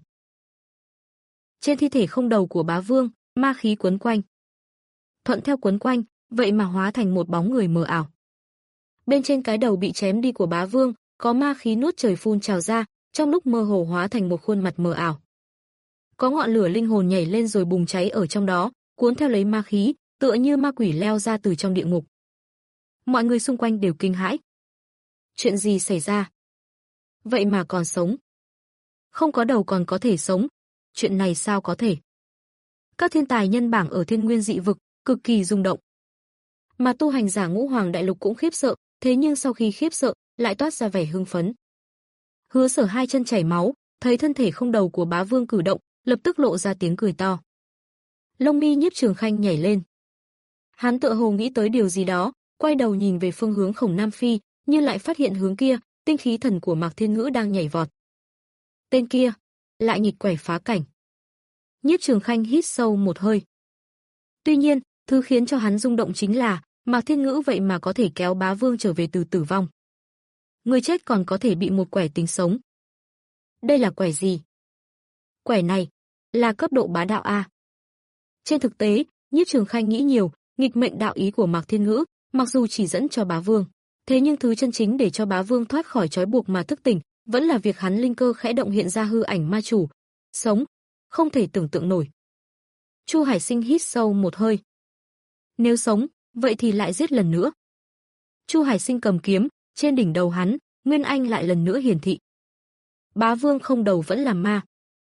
Trên thi thể không đầu của Bá Vương, ma khí quấn quanh. Thuận theo quấn quanh, vậy mà hóa thành một bóng người mờ ảo. Bên trên cái đầu bị chém đi của Bá Vương, có ma khí nuốt trời phun trào ra, trong lúc mơ hồ hóa thành một khuôn mặt mờ ảo. Có ngọn lửa linh hồn nhảy lên rồi bùng cháy ở trong đó, cuốn theo lấy ma khí, tựa như ma quỷ leo ra từ trong địa ngục. Mọi người xung quanh đều kinh hãi. Chuyện gì xảy ra? Vậy mà còn sống. Không có đầu còn có thể sống. Chuyện này sao có thể? Các thiên tài nhân bảng ở Thiên Nguyên dị vực cực kỳ rung động. Mà tu hành giả Ngũ Hoàng đại lục cũng khiếp sợ, thế nhưng sau khi khiếp sợ, lại toát ra vẻ hưng phấn. Hứa Sở hai chân chảy máu, thấy thân thể không đầu của Bá Vương cử động, lập tức lộ ra tiếng cười to. Lông mi Nhiếp Trường Khanh nhảy lên. Hắn tựa hồ nghĩ tới điều gì đó, quay đầu nhìn về phương hướng Khổng Nam Phi, nhưng lại phát hiện hướng kia, tinh khí thần của Mạc Thiên Ngữ đang nhảy vọt. Tên kia, lại nghịch quẻ phá cảnh. Nhiếp Trường Khanh hít sâu một hơi. Tuy nhiên, thứ khiến cho hắn rung động chính là, Mạc Thiên Ngữ vậy mà có thể kéo Bá Vương trở về từ tử vong. Người chết còn có thể bị một quẻ tính sống. Đây là quẻ gì? Quẻ này, là cấp độ bá đạo A. Trên thực tế, Nhiếp Trường Khanh nghĩ nhiều, nghịch mệnh đạo ý của Mạc Thiên Ngữ, mặc dù chỉ dẫn cho Bá Vương, thế nhưng thứ chân chính để cho Bá Vương thoát khỏi trói buộc mà thức tỉnh, vẫn là việc hắn linh cơ khẽ động hiện ra hư ảnh ma chủ. Sống, không thể tưởng tượng nổi. Chu Hải Sinh hít sâu một hơi. Nếu sống, vậy thì lại giết lần nữa. Chu Hải Sinh cầm kiếm, trên đỉnh đầu hắn, Nguyên Anh lại lần nữa hiển thị. Bá Vương không đầu vẫn là ma.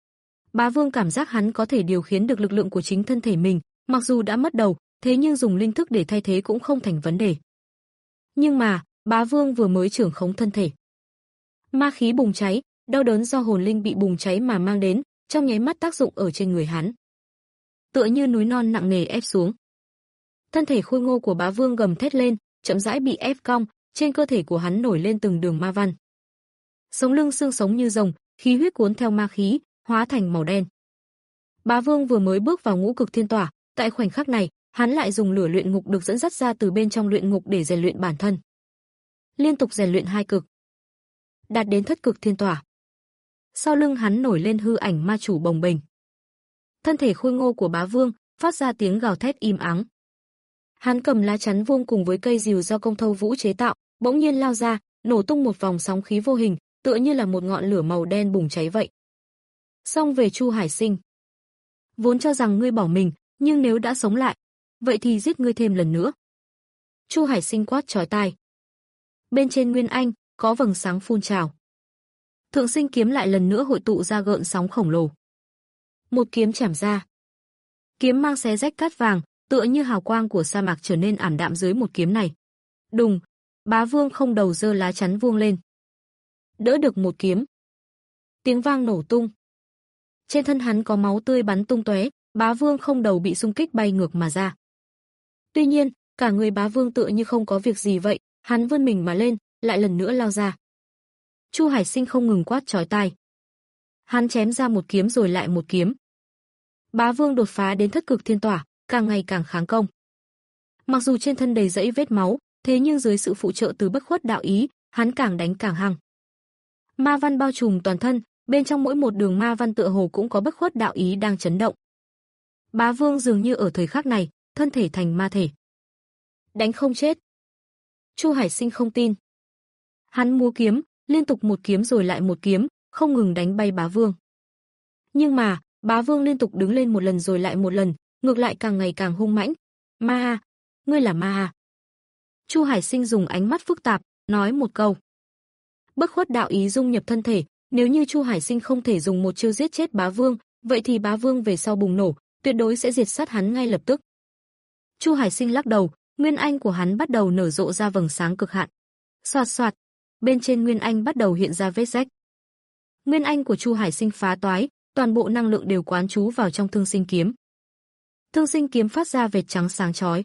Bá Vương cảm giác hắn có thể điều khiển được lực lượng của chính thân thể mình, mặc dù đã mất đầu, thế nhưng dùng linh thức để thay thế cũng không thành vấn đề. Nhưng mà, Bá Vương vừa mới trưởng khống thân thể. Ma khí bùng cháy, đau đớn do hồn linh bị bùng cháy mà mang đến, trong nháy mắt tác dụng ở trên người hắn. Tựa như núi non nặng nề ép xuống. Thân thể khôi ngô của Bá Vương gầm thét lên, chậm rãi bị ép cong, trên cơ thể của hắn nổi lên từng đường ma văn. Sống lưng xương sống như rồng, khí huyết cuốn theo ma khí, hóa thành màu đen. Bá Vương vừa mới bước vào ngũ cực thiên tỏa, tại khoảnh khắc này, hắn lại dùng lửa luyện ngục được dẫn dắt ra từ bên trong luyện ngục để rèn luyện bản thân. Liên tục rèn luyện hai cực, đạt đến thất cực thiên tỏa. Sau lưng hắn nổi lên hư ảnh ma chủ bồng bềnh. Thân thể khôi ngô của Bá Vương phát ra tiếng gào thét im ắng. Hắn cầm lá chắn vuông cùng với cây rìu do Công Thâu Vũ chế tạo, bỗng nhiên lao ra, nổ tung một vòng sóng khí vô hình, tựa như là một ngọn lửa màu đen bùng cháy vậy. Xong về Chu Hải Sinh. Vốn cho rằng ngươi bỏ mình, nhưng nếu đã sống lại, vậy thì giết ngươi thêm lần nữa. Chu Hải Sinh quát chói tai. Bên trên Nguyên Anh, có vầng sáng phun trào. Thượng Sinh kiếm lại lần nữa hội tụ ra gợn sóng khổng lồ. Một kiếm chảm ra. Kiếm mang xé rách cát vàng, tựa như hào quang của sa mạc trở nên ảm đạm dưới một kiếm này. Đùng, Bá Vương không đầu giơ lá chắn vuông lên. Đỡ được một kiếm. Tiếng vang nổ tung. Trên thân hắn có máu tươi bắn tung tóe, Bá Vương không đầu bị xung kích bay ngược mà ra. Tuy nhiên, cả người Bá Vương tựa như không có việc gì vậy, hắn vươn mình mà lên, lại lần nữa lao ra. Chu Hải Sinh không ngừng quát chói tai. Hắn chém ra một kiếm rồi lại một kiếm. Bá Vương đột phá đến thất cực thiên tỏa, càng ngày càng kháng công. Mặc dù trên thân đầy rẫy vết máu, thế nhưng dưới sự phụ trợ từ bất khuất đạo ý, hắn càng đánh càng hăng. Ma văn bao trùm toàn thân, bên trong mỗi một đường ma văn tựa hồ cũng có bất khuất đạo ý đang chấn động. Bá Vương dường như ở thời khắc này, thân thể thành ma thể. Đánh không chết. Chu Hải Sinh không tin. Hắn múa kiếm, liên tục một kiếm rồi lại một kiếm, không ngừng đánh bay Bá Vương. Nhưng mà, Bá Vương liên tục đứng lên một lần rồi lại một lần, ngược lại càng ngày càng hung mãnh. Ma à, ngươi là ma à? Chu Hải Sinh dùng ánh mắt phức tạp, nói một câu. Bất khuất đạo ý dung nhập thân thể, nếu như Chu Hải Sinh không thể dùng một chiêu giết chết Bá Vương, vậy thì Bá Vương về sau bùng nổ, tuyệt đối sẽ diệt sát hắn ngay lập tức. Chu Hải Sinh lắc đầu, nguyên anh của hắn bắt đầu nở rộ ra vầng sáng cực hạn. Xoạt xoạt, bên trên nguyên anh bắt đầu hiện ra vết rách. Nguyên anh của Chu Hải Sinh phá toái, toàn bộ năng lượng đều quán trú vào trong Thương Sinh kiếm. Thương Sinh kiếm phát ra vệt trắng sáng chói.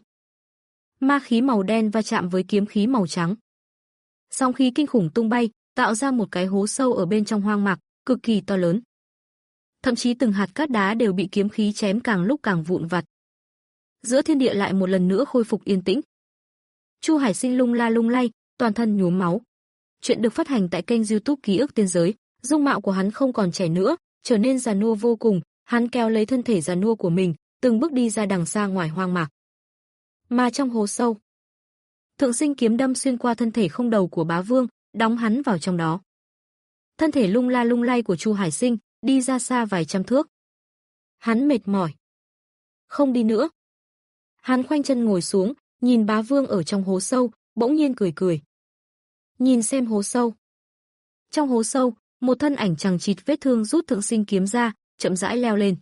Ma khí màu đen va chạm với kiếm khí màu trắng. Sóng khí kinh khủng tung bay, tạo ra một cái hố sâu ở bên trong hoang mạc, cực kỳ to lớn. Thậm chí từng hạt cát đá đều bị kiếm khí chém càng lúc càng vụn vặt. Giữa thiên địa lại một lần nữa khôi phục yên tĩnh. Chu Hải Sinh lung la lung lay, toàn thân nhuốm máu. Chuyện được phát hành tại kênh YouTube Ký ức Tiên giới. Dung mạo của hắn không còn trẻ nữa, trở nên già nua vô cùng, hắn kéo lấy thân thể già nua của mình, từng bước đi ra đằng xa ngoài hoang mạc. Mà trong hố sâu, Thượng Sinh kiếm đâm xuyên qua thân thể không đầu của Bá Vương, đóng hắn vào trong đó. Thân thể lung la lung lay của Chu Hải Sinh đi ra xa vài trăm thước. Hắn mệt mỏi, không đi nữa. Hắn khoanh chân ngồi xuống, nhìn Bá Vương ở trong hố sâu, bỗng nhiên cười cười. Nhìn xem hố sâu. Trong hố sâu, một thân ảnh chằng chịt vết thương rút Thượng Sinh kiếm ra, chậm rãi leo lên.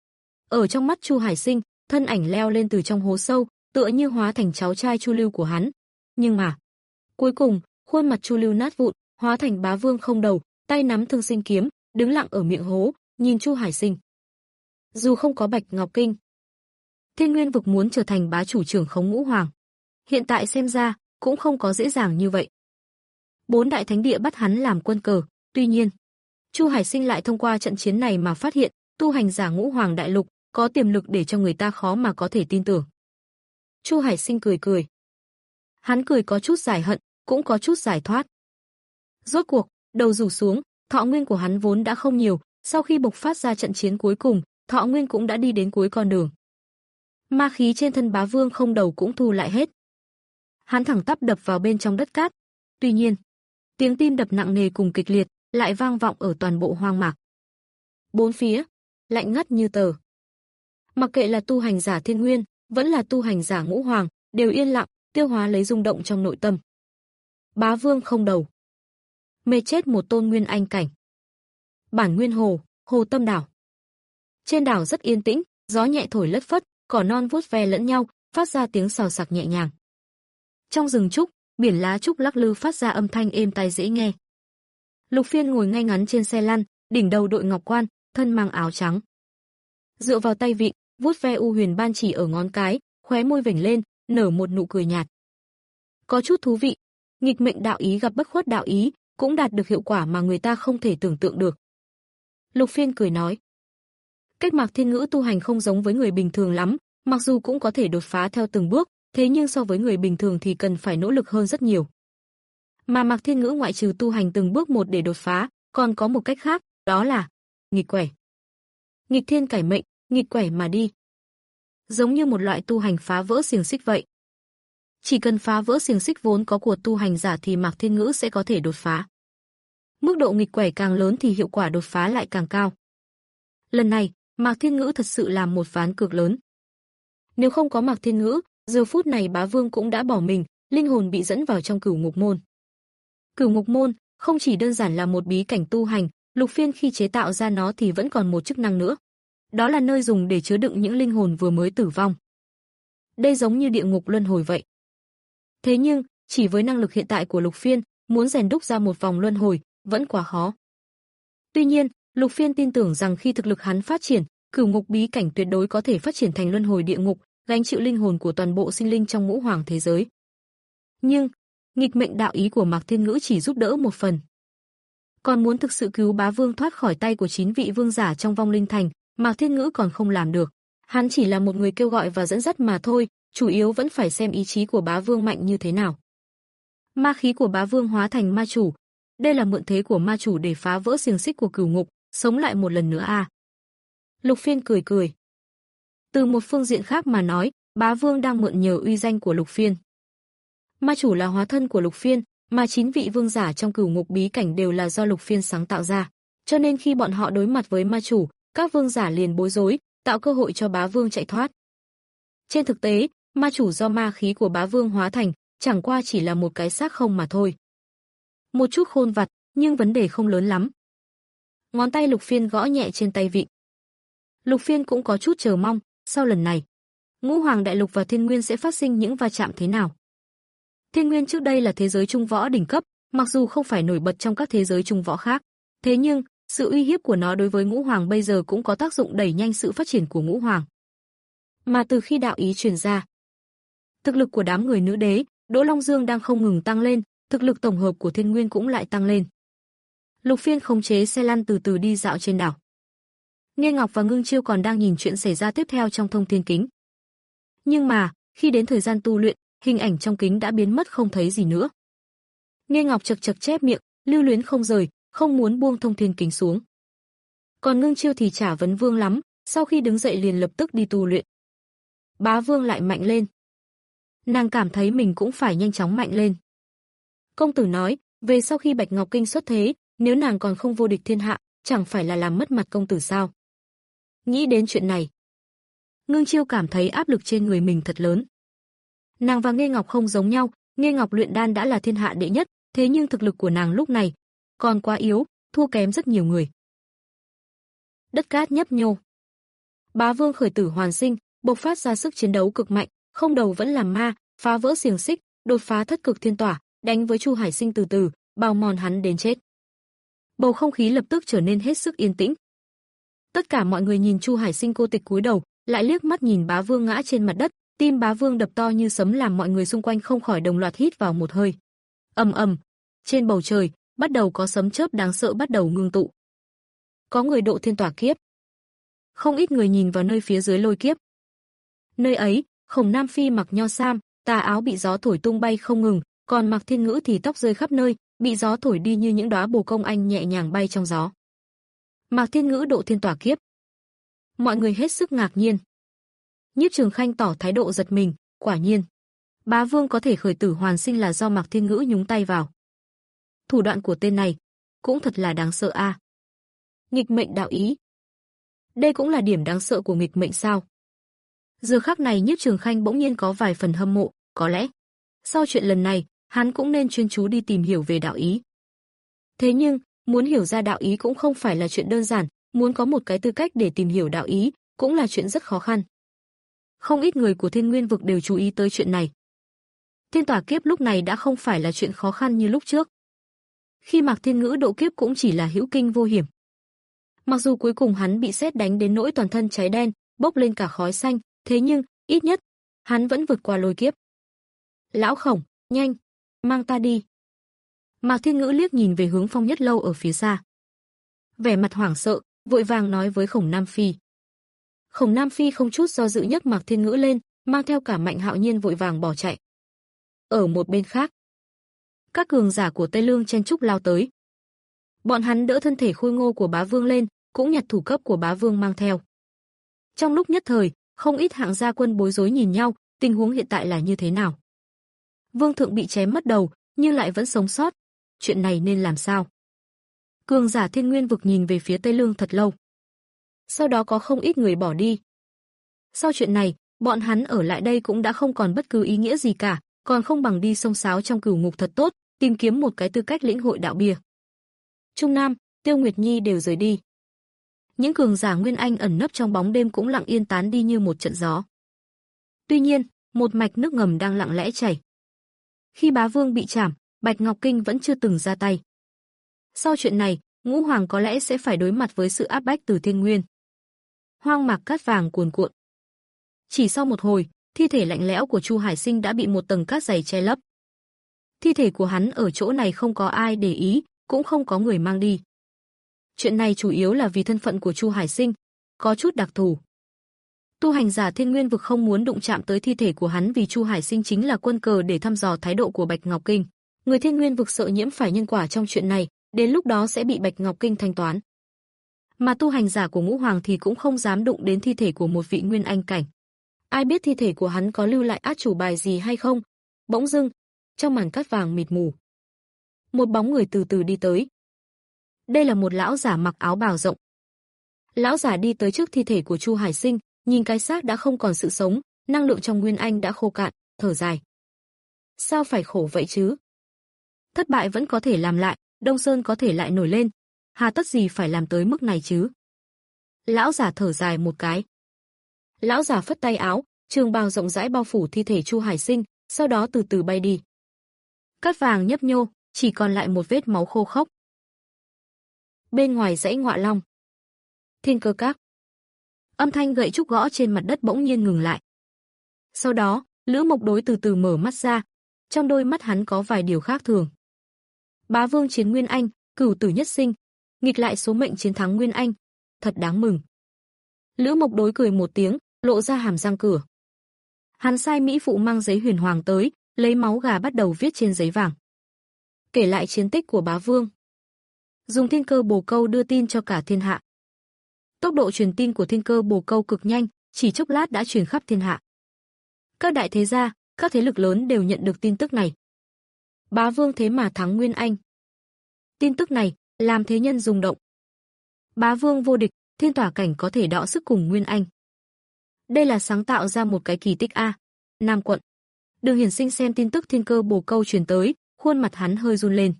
Ở trong mắt Chu Hải Sinh, thân ảnh leo lên từ trong hố sâu, tựa như hóa thành cháu trai Chu Lưu của hắn. Nhưng mà, cuối cùng, khuôn mặt Chu Lưu nát vụn, hóa thành Bá Vương không đầu, tay nắm Thương Sinh kiếm, đứng lặng ở miệng hố, nhìn Chu Hải Sinh. Dù không có Bạch Ngọc Kinh, Thiên Nguyên vực muốn trở thành bá chủ trưởng khống ngũ hoàng, hiện tại xem ra cũng không có dễ dàng như vậy. Bốn đại thánh địa bắt hắn làm quân cờ, tuy nhiên, Chu Hải Sinh lại thông qua trận chiến này mà phát hiện, tu hành giả ngũ hoàng đại lục có tiềm lực để cho người ta khó mà có thể tin tưởng. Chu Hải Sinh cười cười. Hắn cười có chút giải hận, cũng có chút giải thoát. Rốt cuộc, đầu rủ xuống, thọ nguyên của hắn vốn đã không nhiều, sau khi bộc phát ra trận chiến cuối cùng, thọ nguyên cũng đã đi đến cuối con đường. Ma khí trên thân Bá Vương không đầu cũng thu lại hết. Hắn thẳng tắp đập vào bên trong đất cát. Tuy nhiên, tiếng tim đập nặng nề cùng kịch liệt lại vang vọng ở toàn bộ hoang mạc. Bốn phía lạnh ngắt như tờ. Mặc kệ là tu hành giả Thiên Nguyên, vẫn là tu hành giả ngũ hoàng, đều yên lặng, tiêu hóa lấy rung động trong nội tâm. Bá Vương không đầu, mê chết một tôn nguyên anh cảnh. Bản nguyên hồ, hồ tâm đảo. Trên đảo rất yên tĩnh, gió nhẹ thổi lất phất, cỏ non vuốt ve lẫn nhau, phát ra tiếng xào xạc nhẹ nhàng. Trong rừng trúc, biển lá trúc lắc lư phát ra âm thanh êm tai dễ nghe. Lục Phiên ngồi ngay ngắn trên xe lăn, đỉnh đầu đội ngọc quan, thân mang áo trắng. Dựa vào tay vịn, vuốt ve u huyền ban chỉ ở ngón cái, khóe môi vểnh lên, nở một nụ cười nhạt. Có chút thú vị, nghịch mệnh đạo ý gặp bất khuất đạo ý, cũng đạt được hiệu quả mà người ta không thể tưởng tượng được. Lục Phiên cười nói. Cách Mạc Thiên Ngữ tu hành không giống với người bình thường lắm, mặc dù cũng có thể đột phá theo từng bước, thế nhưng so với người bình thường thì cần phải nỗ lực hơn rất nhiều. Mà Mạc Thiên Ngữ ngoại trừ tu hành từng bước một để đột phá, còn có một cách khác, đó là nghịch quẻ. Nghịch thiên cải mệnh, nghịch quẻ mà đi. Giống như một loại tu hành phá vỡ xiềng xích vậy. Chỉ cần phá vỡ xiềng xích vốn có của tu hành giả thì Mạc Thiên Ngữ sẽ có thể đột phá. Mức độ nghịch quẻ càng lớn thì hiệu quả đột phá lại càng cao. Lần này, Mạc Thiên Ngữ thật sự làm một ván cược lớn. Nếu không có Mạc Thiên Ngữ, giờ phút này Bá Vương cũng đã bỏ mình, linh hồn bị dẫn vào trong Cửu Ngục môn. Cửu Ngục môn không chỉ đơn giản là một bí cảnh tu hành, Lục Phiên khi chế tạo ra nó thì vẫn còn một chức năng nữa. Đó là nơi dùng để chứa đựng những linh hồn vừa mới tử vong. Đây giống như địa ngục luân hồi vậy. Thế nhưng, chỉ với năng lực hiện tại của Lục Phiên, muốn rèn đúc ra một vòng luân hồi, vẫn quá khó. Tuy nhiên, Lục Phiên tin tưởng rằng khi thực lực hắn phát triển, Cửu Ngục bí cảnh tuyệt đối có thể phát triển thành luân hồi địa ngục, gánh chịu linh hồn của toàn bộ sinh linh trong ngũ hoàng thế giới. Nhưng, nghịch mệnh đạo ý của Mạc Thiên Ngữ chỉ giúp đỡ một phần. Còn muốn thực sự cứu Bá Vương thoát khỏi tay của chín vị vương giả trong vong linh thành, Mạc Thiên Ngữ còn không làm được. Hắn chỉ là một người kêu gọi và dẫn dắt mà thôi, chủ yếu vẫn phải xem ý chí của bá vương mạnh như thế nào. Ma khí của bá vương hóa thành ma chủ, đây là mượn thế của ma chủ để phá vỡ xiềng xích của cửu ngục, sống lại một lần nữa à. Lục Phiên cười cười. Từ một phương diện khác mà nói, bá vương đang mượn nhờ uy danh của Lục Phiên. Ma chủ là hóa thân của Lục Phiên, mà chín vị vương giả trong cửu ngục bí cảnh đều là do Lục Phiên sáng tạo ra, cho nên khi bọn họ đối mặt với ma chủ, các vương giả liền bối rối, tạo cơ hội cho bá vương chạy thoát. Trên thực tế, ma chủ do ma khí của bá vương hóa thành, chẳng qua chỉ là một cái xác không mà thôi. Một chút khôn vặt, nhưng vấn đề không lớn lắm. Ngón tay Lục Phiên gõ nhẹ trên tay vịn. Lục Phiên cũng có chút chờ mong, sau lần này, Ngũ Hoàng Đại Lục và Thiên Nguyên sẽ phát sinh những va chạm thế nào. Thiên Nguyên trước đây là thế giới trung võ đỉnh cấp, mặc dù không phải nổi bật trong các thế giới trung võ khác, thế nhưng sự uy hiếp của nó đối với Ngũ Hoàng bây giờ cũng có tác dụng đẩy nhanh sự phát triển của Ngũ Hoàng. Mà từ khi đạo ý truyền ra, thực lực của đám người nữ đế, Đỗ Long Dương đang không ngừng tăng lên, thực lực tổng hợp của Thiên Nguyên cũng lại tăng lên. Lục Phiên khống chế xe lăn từ từ đi dạo trên đảo. Nghe Ngọc và Ngưng Chiêu còn đang nhìn chuyện xảy ra tiếp theo trong thông thiên kính. Nhưng mà, khi đến thời gian tu luyện, hình ảnh trong kính đã biến mất không thấy gì nữa. Nghe Ngọc chật chật chép miệng, lưu luyến không rời, không muốn buông thông thiên kính xuống. Còn Ngưng Chiêu thì chả vấn vương lắm, sau khi đứng dậy liền lập tức đi tu luyện. Bá vương lại mạnh lên. Nàng cảm thấy mình cũng phải nhanh chóng mạnh lên. Công tử nói, về sau khi Bạch Ngọc Kinh xuất thế, nếu nàng còn không vô địch thiên hạ, chẳng phải là làm mất mặt công tử sao? Nghĩ đến chuyện này, Ngưng Chiêu cảm thấy áp lực trên người mình thật lớn. Nàng và Nghê Ngọc không giống nhau, Nghê Ngọc luyện đan đã là thiên hạ đệ nhất, thế nhưng thực lực của nàng lúc này còn quá yếu, thua kém rất nhiều người. Đất cát nhấp nhô. Bá vương khởi tử hoàn sinh, bộc phát ra sức chiến đấu cực mạnh, không đầu vẫn làm ma, phá vỡ xiềng xích, đột phá thất cực thiên tỏa, đánh với Chu Hải Sinh từ từ, bào mòn hắn đến chết. Bầu không khí lập tức trở nên hết sức yên tĩnh. Tất cả mọi người nhìn Chu Hải Sinh cô tịch cúi đầu, lại liếc mắt nhìn bá vương ngã trên mặt đất, tim bá vương đập to như sấm làm mọi người xung quanh không khỏi đồng loạt hít vào một hơi. Ầm ầm, trên bầu trời bắt đầu có sấm chớp đáng sợ bắt đầu ngưng tụ. Có người độ thiên tỏa kiếp. Không ít người nhìn vào nơi phía dưới lôi kiếp. Nơi ấy, Khổng Nam Phi mặc nho sam, tà áo bị gió thổi tung bay không ngừng, còn Mạc Thiên Ngữ thì tóc rơi khắp nơi, bị gió thổi đi như những đóa bồ công anh nhẹ nhàng bay trong gió. Mạc Thiên Ngữ độ thiên tỏa kiếp. Mọi người hết sức ngạc nhiên. Nhiếp Trường Khanh tỏ thái độ giật mình, quả nhiên, bá vương có thể khởi tử hoàn sinh là do Mạc Thiên Ngữ nhúng tay vào. Thủ đoạn của tên này cũng thật là đáng sợ a. À. Nghịch mệnh đạo ý. Đây cũng là điểm đáng sợ của nghịch mệnh sao? Giờ khắc này Nhiếp Trường Khanh bỗng nhiên có vài phần hâm mộ, có lẽ sau chuyện lần này, hắn cũng nên chuyên chú đi tìm hiểu về đạo ý. Thế nhưng, muốn hiểu ra đạo ý cũng không phải là chuyện đơn giản, muốn có một cái tư cách để tìm hiểu đạo ý cũng là chuyện rất khó khăn. Không ít người của Thiên Nguyên vực đều chú ý tới chuyện này. Thiên tỏa kiếp lúc này đã không phải là chuyện khó khăn như lúc trước. Khi Mạc Thiên Ngữ độ kiếp cũng chỉ là hữu kinh vô hiểm. Mặc dù cuối cùng hắn bị sét đánh đến nỗi toàn thân cháy đen, bốc lên cả khói xanh, thế nhưng, ít nhất, hắn vẫn vượt qua lôi kiếp. Lão Khổng, nhanh, mang ta đi. Mạc Thiên Ngữ liếc nhìn về hướng Phong Nhất Lâu ở phía xa. Vẻ mặt hoảng sợ, vội vàng nói với Khổng Nam Phi. Khổng Nam Phi không chút do dự nhấc Mạc Thiên Ngữ lên, mang theo cả Mạnh Hạo Nhiên vội vàng bỏ chạy. Ở một bên khác, các cường giả của Tây Lương chen chúc lao tới. Bọn hắn đỡ thân thể khôi ngô của bá vương lên, cũng nhặt thủ cấp của bá vương mang theo. Trong lúc nhất thời, không ít hạng gia quân bối rối nhìn nhau, tình huống hiện tại là như thế nào? Vương thượng bị chém mất đầu, nhưng lại vẫn sống sót. Chuyện này nên làm sao? Cường giả Thiên Nguyên vực nhìn về phía Tây Lương thật lâu. Sau đó có không ít người bỏ đi. Sau chuyện này, bọn hắn ở lại đây cũng đã không còn bất cứ ý nghĩa gì cả, còn không bằng đi xông xáo trong cửu ngục thật tốt, tìm kiếm một cái tư cách lĩnh hội đạo bia. Trung Nam, Tiêu Nguyệt Nhi đều rời đi. Những cường giả Nguyên Anh ẩn nấp trong bóng đêm cũng lặng yên tán đi như một trận gió. Tuy nhiên, một mạch nước ngầm đang lặng lẽ chảy. Khi bá vương bị trảm, Bạch Ngọc Kinh vẫn chưa từng ra tay. Sau chuyện này, Ngũ Hoàng có lẽ sẽ phải đối mặt với sự áp bách từ Thiên Nguyên. Hoang mạc cát vàng cuồn cuộn. Chỉ sau một hồi, thi thể lạnh lẽo của Chu Hải Sinh đã bị một tầng cát dày che lấp. Thi thể của hắn ở chỗ này không có ai để ý, cũng không có người mang đi. Chuyện này chủ yếu là vì thân phận của Chu Hải Sinh, có chút đặc thù. Tu hành giả Thiên Nguyên vực không muốn đụng chạm tới thi thể của hắn vì Chu Hải Sinh chính là quân cờ để thăm dò thái độ của Bạch Ngọc Kinh. Người Thiên Nguyên vực sợ nhiễm phải nhân quả trong chuyện này, đến lúc đó sẽ bị Bạch Ngọc Kinh thanh toán. Mà tu hành giả của Ngũ Hoàng thì cũng không dám đụng đến thi thể của một vị nguyên anh cảnh. Ai biết thi thể của hắn có lưu lại át chủ bài gì hay không? Bỗng dưng, trong màn cát vàng mịt mù, một bóng người từ từ đi tới. Đây là một lão giả mặc áo bào rộng. Lão giả đi tới trước thi thể của Chu Hải Sinh, nhìn cái xác đã không còn sự sống, năng lượng trong nguyên anh đã khô cạn, thở dài. Sao phải khổ vậy chứ? Thất bại vẫn có thể làm lại, Đông Sơn có thể lại nổi lên, hà tất gì phải làm tới mức này chứ? Lão giả thở dài một cái. Lão giả phất tay áo, trường bào rộng rãi bao phủ thi thể Chu Hải Sinh, sau đó từ từ bay đi. Cát vàng nhấp nhô, chỉ còn lại một vết máu khô khốc. Bên ngoài dãy Ngọa Long, Thiên Cơ Các. Âm thanh gậy trúc gõ trên mặt đất bỗng nhiên ngừng lại. Sau đó, Lữ Mộc Đối từ từ mở mắt ra, trong đôi mắt hắn có vài điều khác thường. Bá Vương chiến Nguyên Anh, cửu tử nhất sinh, nghịch lại số mệnh chiến thắng Nguyên Anh, thật đáng mừng. Lữ Mộc Đối cười một tiếng, lộ ra hàm răng cửa. Hắn sai mỹ phụ mang giấy huyền hoàng tới, lấy máu gà bắt đầu viết trên giấy vàng. Kể lại chiến tích của Bá Vương. Dùng Thiên Cơ Bồ Câu đưa tin cho cả thiên hạ. Tốc độ truyền tin của Thiên Cơ Bồ Câu cực nhanh, chỉ chốc lát đã truyền khắp thiên hạ. Các đại thế gia, các thế lực lớn đều nhận được tin tức này. Bá Vương thế mà thắng Nguyên Anh. Tin tức này làm thế nhân rung động. Bá Vương vô địch, thiên tỏa cảnh có thể đọ sức cùng Nguyên Anh. Đây là sáng tạo ra một cái kỳ tích a. Nam quận. Đường Hiển Sinh xem tin tức Thiên Cơ Bồ Câu truyền tới, khuôn mặt hắn hơi run lên.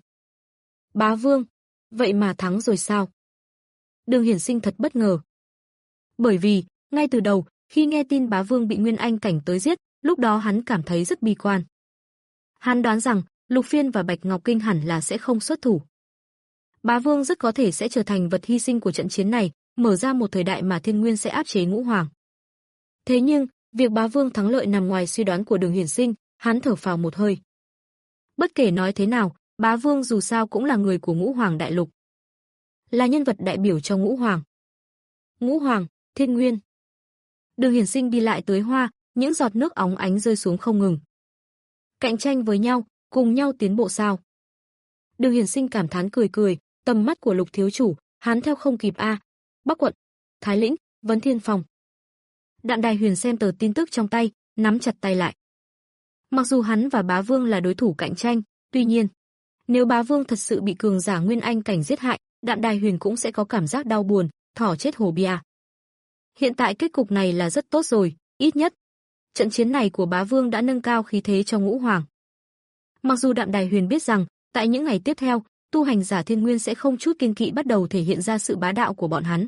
Bá Vương, vậy mà thắng rồi sao? Đường Hiển Sinh thật bất ngờ. Bởi vì, ngay từ đầu, khi nghe tin Bá Vương bị Nguyên Anh cảnh tới giết, lúc đó hắn cảm thấy rất bi quan. Hắn đoán rằng, Lục Phiên và Bạch Ngọc Kinh hẳn là sẽ không xuất thủ. Bá Vương rất có thể sẽ trở thành vật hy sinh của trận chiến này, mở ra một thời đại mà Thiên Nguyên sẽ áp chế Ngũ Hoàng. Thế nhưng, việc Bá Vương thắng lợi nằm ngoài suy đoán của Đường Hiển Sinh, hắn thở phào một hơi. Bất kể nói thế nào, Bá Vương dù sao cũng là người của Ngũ Hoàng đại lục. Là nhân vật đại biểu cho Ngũ Hoàng. Ngũ Hoàng, Thiên Nguyên. Đường Hiển Sinh đi lại tới hoa, những giọt nước óng ánh rơi xuống không ngừng. Cạnh tranh với nhau, cùng nhau tiến bộ sao? Đường Hiển Sinh cảm thán cười cười, tầm mắt của Lục thiếu chủ, hắn theo không kịp a. Bắc quận, Thái Lĩnh, Vấn Thiên phòng. Đạm Đài Huyền xem tờ tin tức trong tay, nắm chặt tay lại. Mặc dù hắn và Bá Vương là đối thủ cạnh tranh, tuy nhiên, nếu Bá Vương thật sự bị cường giả Nguyên Anh cảnh giết hại, Đạm Đài Huyền cũng sẽ có cảm giác đau buồn, thỏ chết hồ bia. Hiện tại kết cục này là rất tốt rồi, ít nhất trận chiến này của Bá Vương đã nâng cao khí thế cho Ngũ Hoàng. Mặc dù Đạm Đài Huyền biết rằng, tại những ngày tiếp theo, tu hành giả Thiên Nguyên sẽ không chút kiêng kỵ bắt đầu thể hiện ra sự bá đạo của bọn hắn.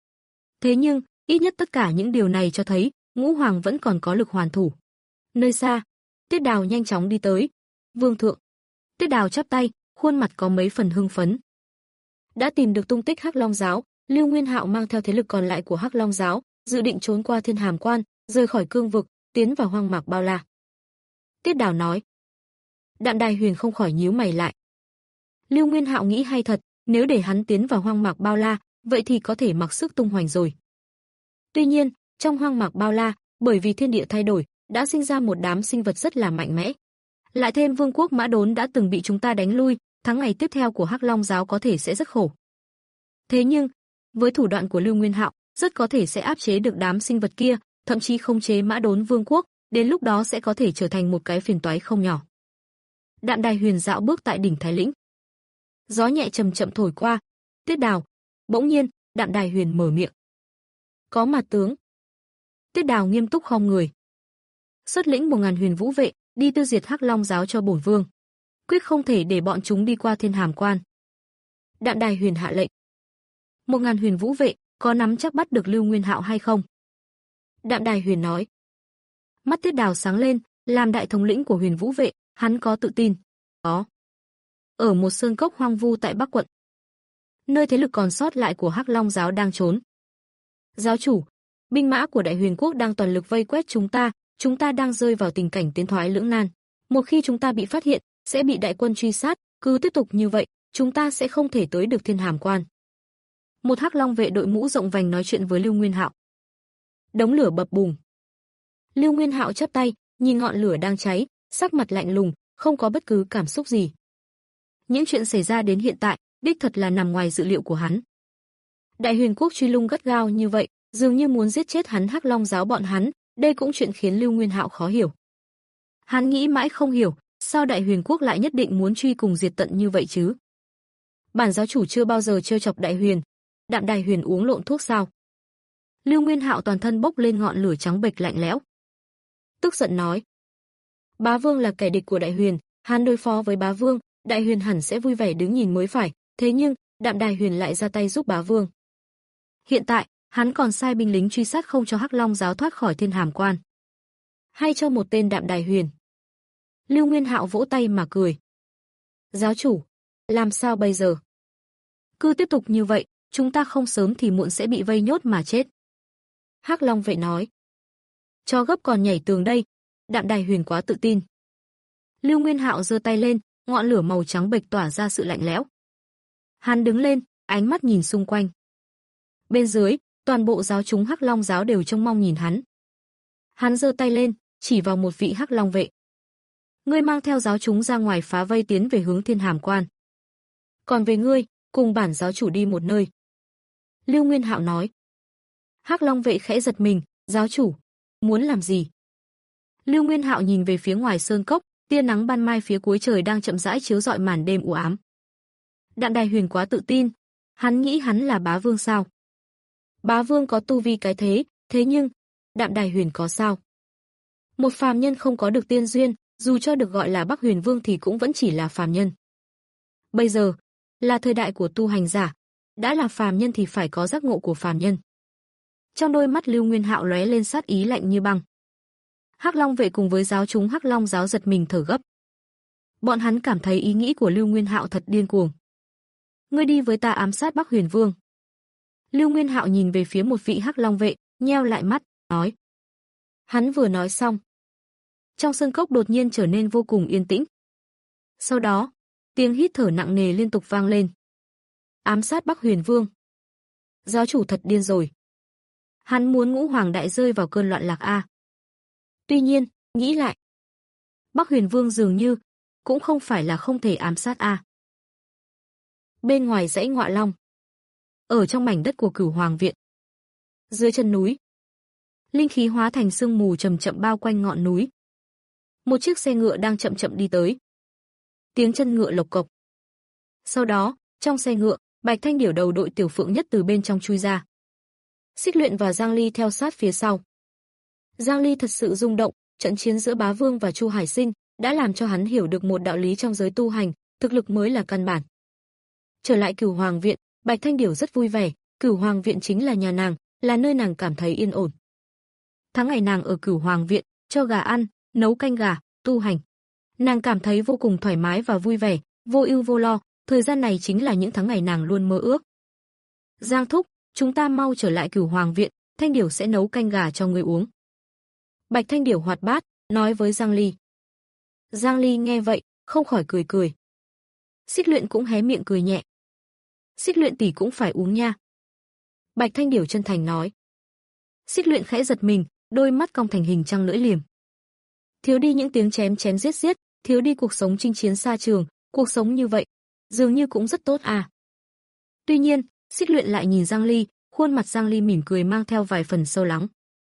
Thế nhưng, ít nhất tất cả những điều này cho thấy, Ngũ Hoàng vẫn còn có lực hoàn thủ. Nơi xa, Tiết Đào nhanh chóng đi tới. Vương thượng. Tiết Đào chắp tay, khuôn mặt có mấy phần hưng phấn. Đã tìm được tung tích Hắc Long giáo, Lưu Nguyên Hạo mang theo thế lực còn lại của Hắc Long giáo, dự định trốn qua Thiên Hàm Quan, rời khỏi cương vực, tiến vào hoang mạc bao la. Tiết Đào nói. Đạm Đài Huyền không khỏi nhíu mày lại. Lưu Nguyên Hạo nghĩ hay thật, nếu để hắn tiến vào hoang mạc bao la, vậy thì có thể mặc sức tung hoành rồi. Tuy nhiên, trong hoang mạc bao la, bởi vì thiên địa thay đổi, đã sinh ra một đám sinh vật rất là mạnh mẽ. Lại thêm Vương quốc Mã Đốn đã từng bị chúng ta đánh lui, tháng ngày tiếp theo của Hắc Long giáo có thể sẽ rất khổ. Thế nhưng, với thủ đoạn của Lưu Nguyên Hạo, rất có thể sẽ áp chế được đám sinh vật kia, thậm chí khống chế Mã Đốn Vương quốc, đến lúc đó sẽ có thể trở thành một cái phiền toái không nhỏ. Đạm Đài Huyền dạo bước tại đỉnh Thái Lĩnh. Gió nhẹ chậm chậm thổi qua. Tiết Đào. Bỗng nhiên, Đạm Đài Huyền mở miệng. Có mặt tướng. Tiết Đào nghiêm túc khom người. Xuất lĩnh một ngàn huyền vũ vệ, đi tiêu diệt Hắc Long giáo cho bổn vương. Quyết không thể để bọn chúng đi qua Thiên Hàm Quan. Đạm Đài Huyền hạ lệnh. Một ngàn huyền vũ vệ, có nắm chắc bắt được Lưu Nguyên Hạo hay không? Đạm Đài Huyền nói. Mắt Tiết Đào sáng lên, làm đại thống lĩnh của huyền vũ vệ, hắn có tự tin. Có. Ở một sơn cốc hoang vu tại Bắc quận, nơi thế lực còn sót lại của Hắc Long giáo đang trốn. Giáo chủ, binh mã của Đại Huyền quốc đang toàn lực vây quét chúng ta, chúng ta đang rơi vào tình cảnh tiến thoái lưỡng nan. Một khi chúng ta bị phát hiện, sẽ bị đại quân truy sát, cứ tiếp tục như vậy, chúng ta sẽ không thể tới được Thiên Hàm Quan. Một Hắc Long vệ đội mũ rộng vành nói chuyện với Lưu Nguyên Hạo. đống lửa bập bùng. Lưu Nguyên Hạo chắp tay, nhìn ngọn lửa đang cháy, sắc mặt lạnh lùng, không có bất cứ cảm xúc gì. Những chuyện xảy ra đến hiện tại, đích thật là nằm ngoài dự liệu của hắn. Đại Huyền quốc truy lùng gắt gao như vậy, dường như muốn giết chết hắn Hắc Long giáo bọn hắn, đây cũng chuyện khiến Lưu Nguyên Hạo khó hiểu. Hắn nghĩ mãi không hiểu, sao Đại Huyền quốc lại nhất định muốn truy cùng diệt tận như vậy chứ? Bản giáo chủ chưa bao giờ trêu chọc Đại Huyền, Đạm Đài Huyền uống lộn thuốc sao? Lưu Nguyên Hạo toàn thân bốc lên ngọn lửa trắng bệch lạnh lẽo. Tức giận nói: Bá Vương là kẻ địch của Đại Huyền, hắn đối phó với Bá Vương, Đại Huyền hẳn sẽ vui vẻ đứng nhìn mới phải, thế nhưng Đạm Đài Huyền lại ra tay giúp Bá Vương. Hiện tại, hắn còn sai binh lính truy sát không cho Hắc Long giáo thoát khỏi Thiên Hàm Quan. Hay cho một tên Đạm Đài Huyền. Lưu Nguyên Hạo vỗ tay mà cười. Giáo chủ, làm sao bây giờ? Cứ tiếp tục như vậy, chúng ta không sớm thì muộn sẽ bị vây nhốt mà chết. Hắc Long vệ nói. Cho gấp còn nhảy tường đây, Đạm Đài Huyền quá tự tin. Lưu Nguyên Hạo giơ tay lên, ngọn lửa màu trắng bệch tỏa ra sự lạnh lẽo. Hắn đứng lên, ánh mắt nhìn xung quanh. Bên dưới, toàn bộ giáo chúng Hắc Long giáo đều trông mong nhìn hắn. Hắn giơ tay lên, chỉ vào một vị Hắc Long vệ. Ngươi mang theo giáo chúng ra ngoài phá vây tiến về hướng Thiên Hàm Quan. Còn về ngươi, cùng bản giáo chủ đi một nơi. Lưu Nguyên Hạo nói. Hắc Long vệ khẽ giật mình, giáo chủ, muốn làm gì? Lưu Nguyên Hạo nhìn về phía ngoài sơn cốc, tia nắng ban mai phía cuối trời đang chậm rãi chiếu rọi màn đêm u ám. Đạm Đài Huyền quá tự tin, hắn nghĩ hắn là Bá Vương sao? Bá Vương có tu vi cái thế, thế nhưng Đạm Đài Huyền có sao? Một phàm nhân không có được tiên duyên, dù cho được gọi là Bắc Huyền Vương thì cũng vẫn chỉ là phàm nhân. Bây giờ là thời đại của tu hành giả, đã là phàm nhân thì phải có giác ngộ của phàm nhân. Trong đôi mắt Lưu Nguyên Hạo lóe lên sát ý lạnh như băng. Hắc Long vệ cùng với giáo chúng Hắc Long giáo giật mình thở gấp. Bọn hắn cảm thấy ý nghĩ của Lưu Nguyên Hạo thật điên cuồng. Ngươi đi với ta ám sát Bắc Huyền Vương. Lưu Nguyên Hạo nhìn về phía một vị Hắc Long vệ, nheo lại mắt, nói. Hắn vừa nói xong, trong sân cốc đột nhiên trở nên vô cùng yên tĩnh. Sau đó, tiếng hít thở nặng nề liên tục vang lên. Ám sát Bắc Huyền Vương. Giáo chủ thật điên rồi. Hắn muốn Ngũ Hoàng đại rơi vào cơn loạn lạc a. Tuy nhiên, nghĩ lại, Bắc Huyền Vương dường như cũng không phải là không thể ám sát a. Bên ngoài dãy Ngọa Long, ở trong mảnh đất của Cửu Hoàng viện, dưới chân núi, linh khí hóa thành sương mù chậm chậm bao quanh ngọn núi. Một chiếc xe ngựa đang chậm chậm đi tới. Tiếng chân ngựa lộc cộc. Sau đó, trong xe ngựa, Bạch Thanh Điểu đầu đội Tiểu Phượng Nhất từ bên trong chui ra. Xích Luyện và Giang Ly theo sát phía sau. Giang Ly thật sự rung động, trận chiến giữa Bá Vương và Chu Hải Sinh đã làm cho hắn hiểu được một đạo lý trong giới tu hành, thực lực mới là căn bản. Trở lại Cửu Hoàng viện, Bạch Thanh Điểu rất vui vẻ, Cửu Hoàng viện chính là nhà nàng, là nơi nàng cảm thấy yên ổn. Tháng ngày nàng ở Cửu Hoàng viện, cho gà ăn, nấu canh gà, tu hành. Nàng cảm thấy vô cùng thoải mái và vui vẻ, vô ưu vô lo, thời gian này chính là những tháng ngày nàng luôn mơ ước. Giang thúc, chúng ta mau trở lại Cửu Hoàng viện, Thanh Điểu sẽ nấu canh gà cho ngươi uống. Bạch Thanh Điểu hoạt bát, nói với Giang Ly. Giang Ly nghe vậy, không khỏi cười cười. Xích Luyện cũng hé miệng cười nhẹ. Xích Luyện tỷ cũng phải uống nha. Bạch Thanh Điểu chân thành nói. Xích Luyện khẽ giật mình, đôi mắt cong thành hình trăng lưỡi liềm. Thiếu đi những tiếng chém chém giết giết, thiếu đi cuộc sống chinh chiến xa trường, cuộc sống như vậy, dường như cũng rất tốt à. Tuy nhiên, Xích Luyện lại nhìn Giang Ly, khuôn mặt Giang Ly mỉm cười mang theo vài phần sâu lắng.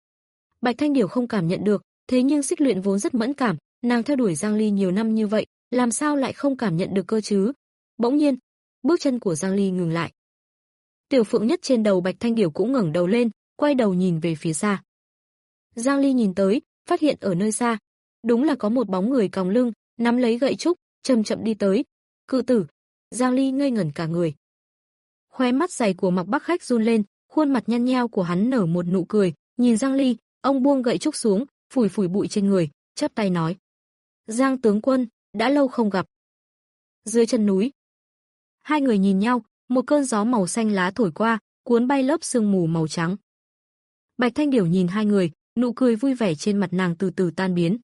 Bạch Thanh Điểu không cảm nhận được, thế nhưng Xích Luyện vốn rất mẫn cảm, nàng theo đuổi Giang Ly nhiều năm như vậy, làm sao lại không cảm nhận được cơ chứ? Bỗng nhiên, bước chân của Giang Ly ngừng lại. Tiểu Phượng Nhất trên đầu Bạch Thanh Điểu cũng ngẩng đầu lên, quay đầu nhìn về phía xa. Giang Ly nhìn tới, phát hiện ở nơi xa, đúng là có một bóng người còng lưng, nắm lấy gậy trúc, chậm chậm đi tới. Cự tử! Giang Ly ngây ngẩn cả người. Khóe mắt dày của Mạc Bắc Khách run lên, khuôn mặt nhăn nheo của hắn nở một nụ cười, nhìn Giang Ly, ông buông gậy trúc xuống, phủi phủi bụi trên người, chắp tay nói: "Giang tướng quân, đã lâu không gặp." Dưới chân núi, hai người nhìn nhau, một cơn gió màu xanh lá thổi qua, cuốn bay lớp sương mù màu trắng. Bạch Thanh Điểu nhìn hai người, nụ cười vui vẻ trên mặt nàng từ từ tan biến.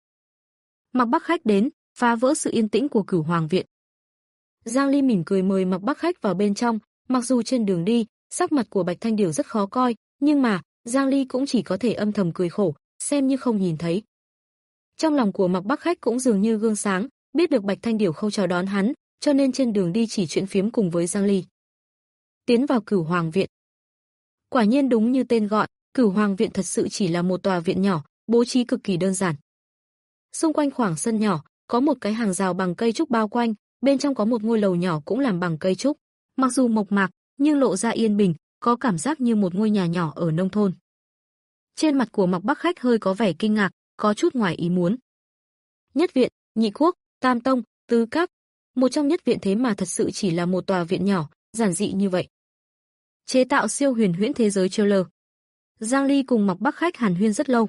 Mạc Bắc Khách đến, phá vỡ sự yên tĩnh của Cửu Hoàng viện. Giang Ly mỉm cười mời Mạc Bắc Khách vào bên trong, mặc dù trên đường đi, sắc mặt của Bạch Thanh Điểu rất khó coi, nhưng mà, Giang Ly cũng chỉ có thể âm thầm cười khổ, xem như không nhìn thấy. Trong lòng của Mạc Bắc Khách cũng dường như gương sáng, biết được Bạch Thanh Điểu không chào đón hắn, cho nên trên đường đi chỉ chuyện phiếm cùng với Giang Ly. Tiến vào Cửu Hoàng viện. Quả nhiên đúng như tên gọi, Cửu Hoàng viện thật sự chỉ là một tòa viện nhỏ, bố trí cực kỳ đơn giản. Xung quanh khoảng sân nhỏ, có một cái hàng rào bằng cây trúc bao quanh, bên trong có một ngôi lầu nhỏ cũng làm bằng cây trúc. Mặc dù mộc mạc, nhưng lộ ra yên bình, có cảm giác như một ngôi nhà nhỏ ở nông thôn. Trên mặt của Mạc Bắc Khách hơi có vẻ kinh ngạc, có chút ngoài ý muốn. Nhất viện, nhị quốc, tam tông, tứ các, một trong nhất viện thế mà thật sự chỉ là một tòa viện nhỏ, giản dị như vậy. Chế tạo siêu huyền huyễn thế giới trailer. Giang Ly cùng Mạc Bắc Khách hàn huyên rất lâu.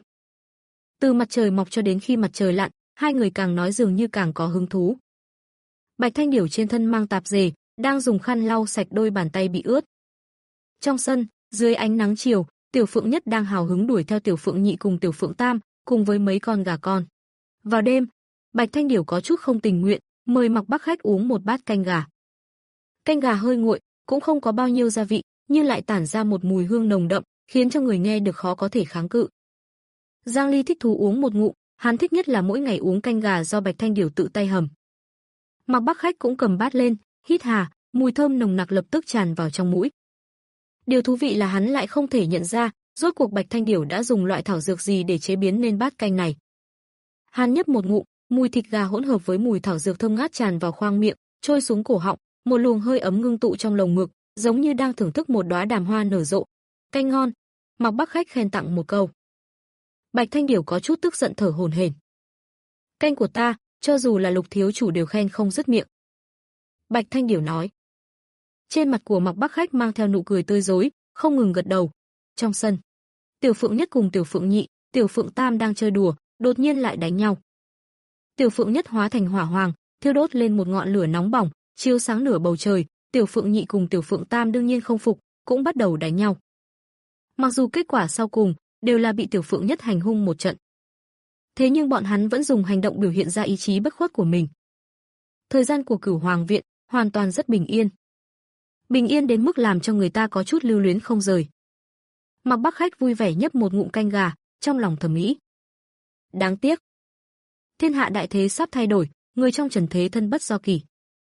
Từ mặt trời mọc cho đến khi mặt trời lặn, hai người càng nói dường như càng có hứng thú. Bạch Thanh Điểu trên thân mang tạp dề, đang dùng khăn lau sạch đôi bàn tay bị ướt. Trong sân, dưới ánh nắng chiều, Tiểu Phượng Nhất đang hào hứng đuổi theo Tiểu Phượng Nhị cùng Tiểu Phượng Tam, cùng với mấy con gà con. Vào đêm, Bạch Thanh Điểu có chút không tình nguyện, mời Mạc Bắc Khách uống một bát canh gà. Canh gà hơi nguội, cũng không có bao nhiêu gia vị, nhưng lại tản ra một mùi hương nồng đậm, khiến cho người nghe được khó có thể kháng cự. Giang Ly thích thú uống một ngụm, hắn thích nhất là mỗi ngày uống canh gà do Bạch Thanh Điểu tự tay hầm. Mạc Bắc Khách cũng cầm bát lên, hít hà, mùi thơm nồng nặc lập tức tràn vào trong mũi. Điều thú vị là hắn lại không thể nhận ra, rốt cuộc Bạch Thanh Điểu đã dùng loại thảo dược gì để chế biến nên bát canh này. Hắn nhấp một ngụm, mùi thịt gà hỗn hợp với mùi thảo dược thơm ngát tràn vào khoang miệng, trôi xuống cổ họng, một luồng hơi ấm ngưng tụ trong lồng ngực, giống như đang thưởng thức một đóa đàm hoa nở rộ. Canh ngon, Mạc Bắc Khách khen tặng một câu. Bạch Thanh Điểu có chút tức giận thở hổn hển. Canh của ta, cho dù là Lục thiếu chủ đều khen không dứt miệng. Bạch Thanh Điểu nói. Trên mặt của Mạc Bắc Khách mang theo nụ cười tươi rói, không ngừng gật đầu. Trong sân, Tiểu Phượng Nhất cùng Tiểu Phượng Nhị, Tiểu Phượng Tam đang chơi đùa, đột nhiên lại đánh nhau. Tiểu Phượng Nhất hóa thành hỏa hoàng, thiêu đốt lên một ngọn lửa nóng bỏng, chiếu sáng nửa bầu trời. Tiểu Phượng Nhị cùng Tiểu Phượng Tam đương nhiên không phục, cũng bắt đầu đánh nhau. Mặc dù kết quả sau cùng đều là bị Tiểu Phượng Nhất hành hung một trận, thế nhưng bọn hắn vẫn dùng hành động biểu hiện ra ý chí bất khuất của mình. Thời gian của Cửu Hoàng viện hoàn toàn rất bình yên. Bình yên đến mức làm cho người ta có chút lưu luyến không rời. Mạc Bắc Khách vui vẻ nhấp một ngụm canh gà, trong lòng thầm nghĩ. Đáng tiếc. Thiên hạ đại thế sắp thay đổi, người trong trần thế thân bất do kỳ.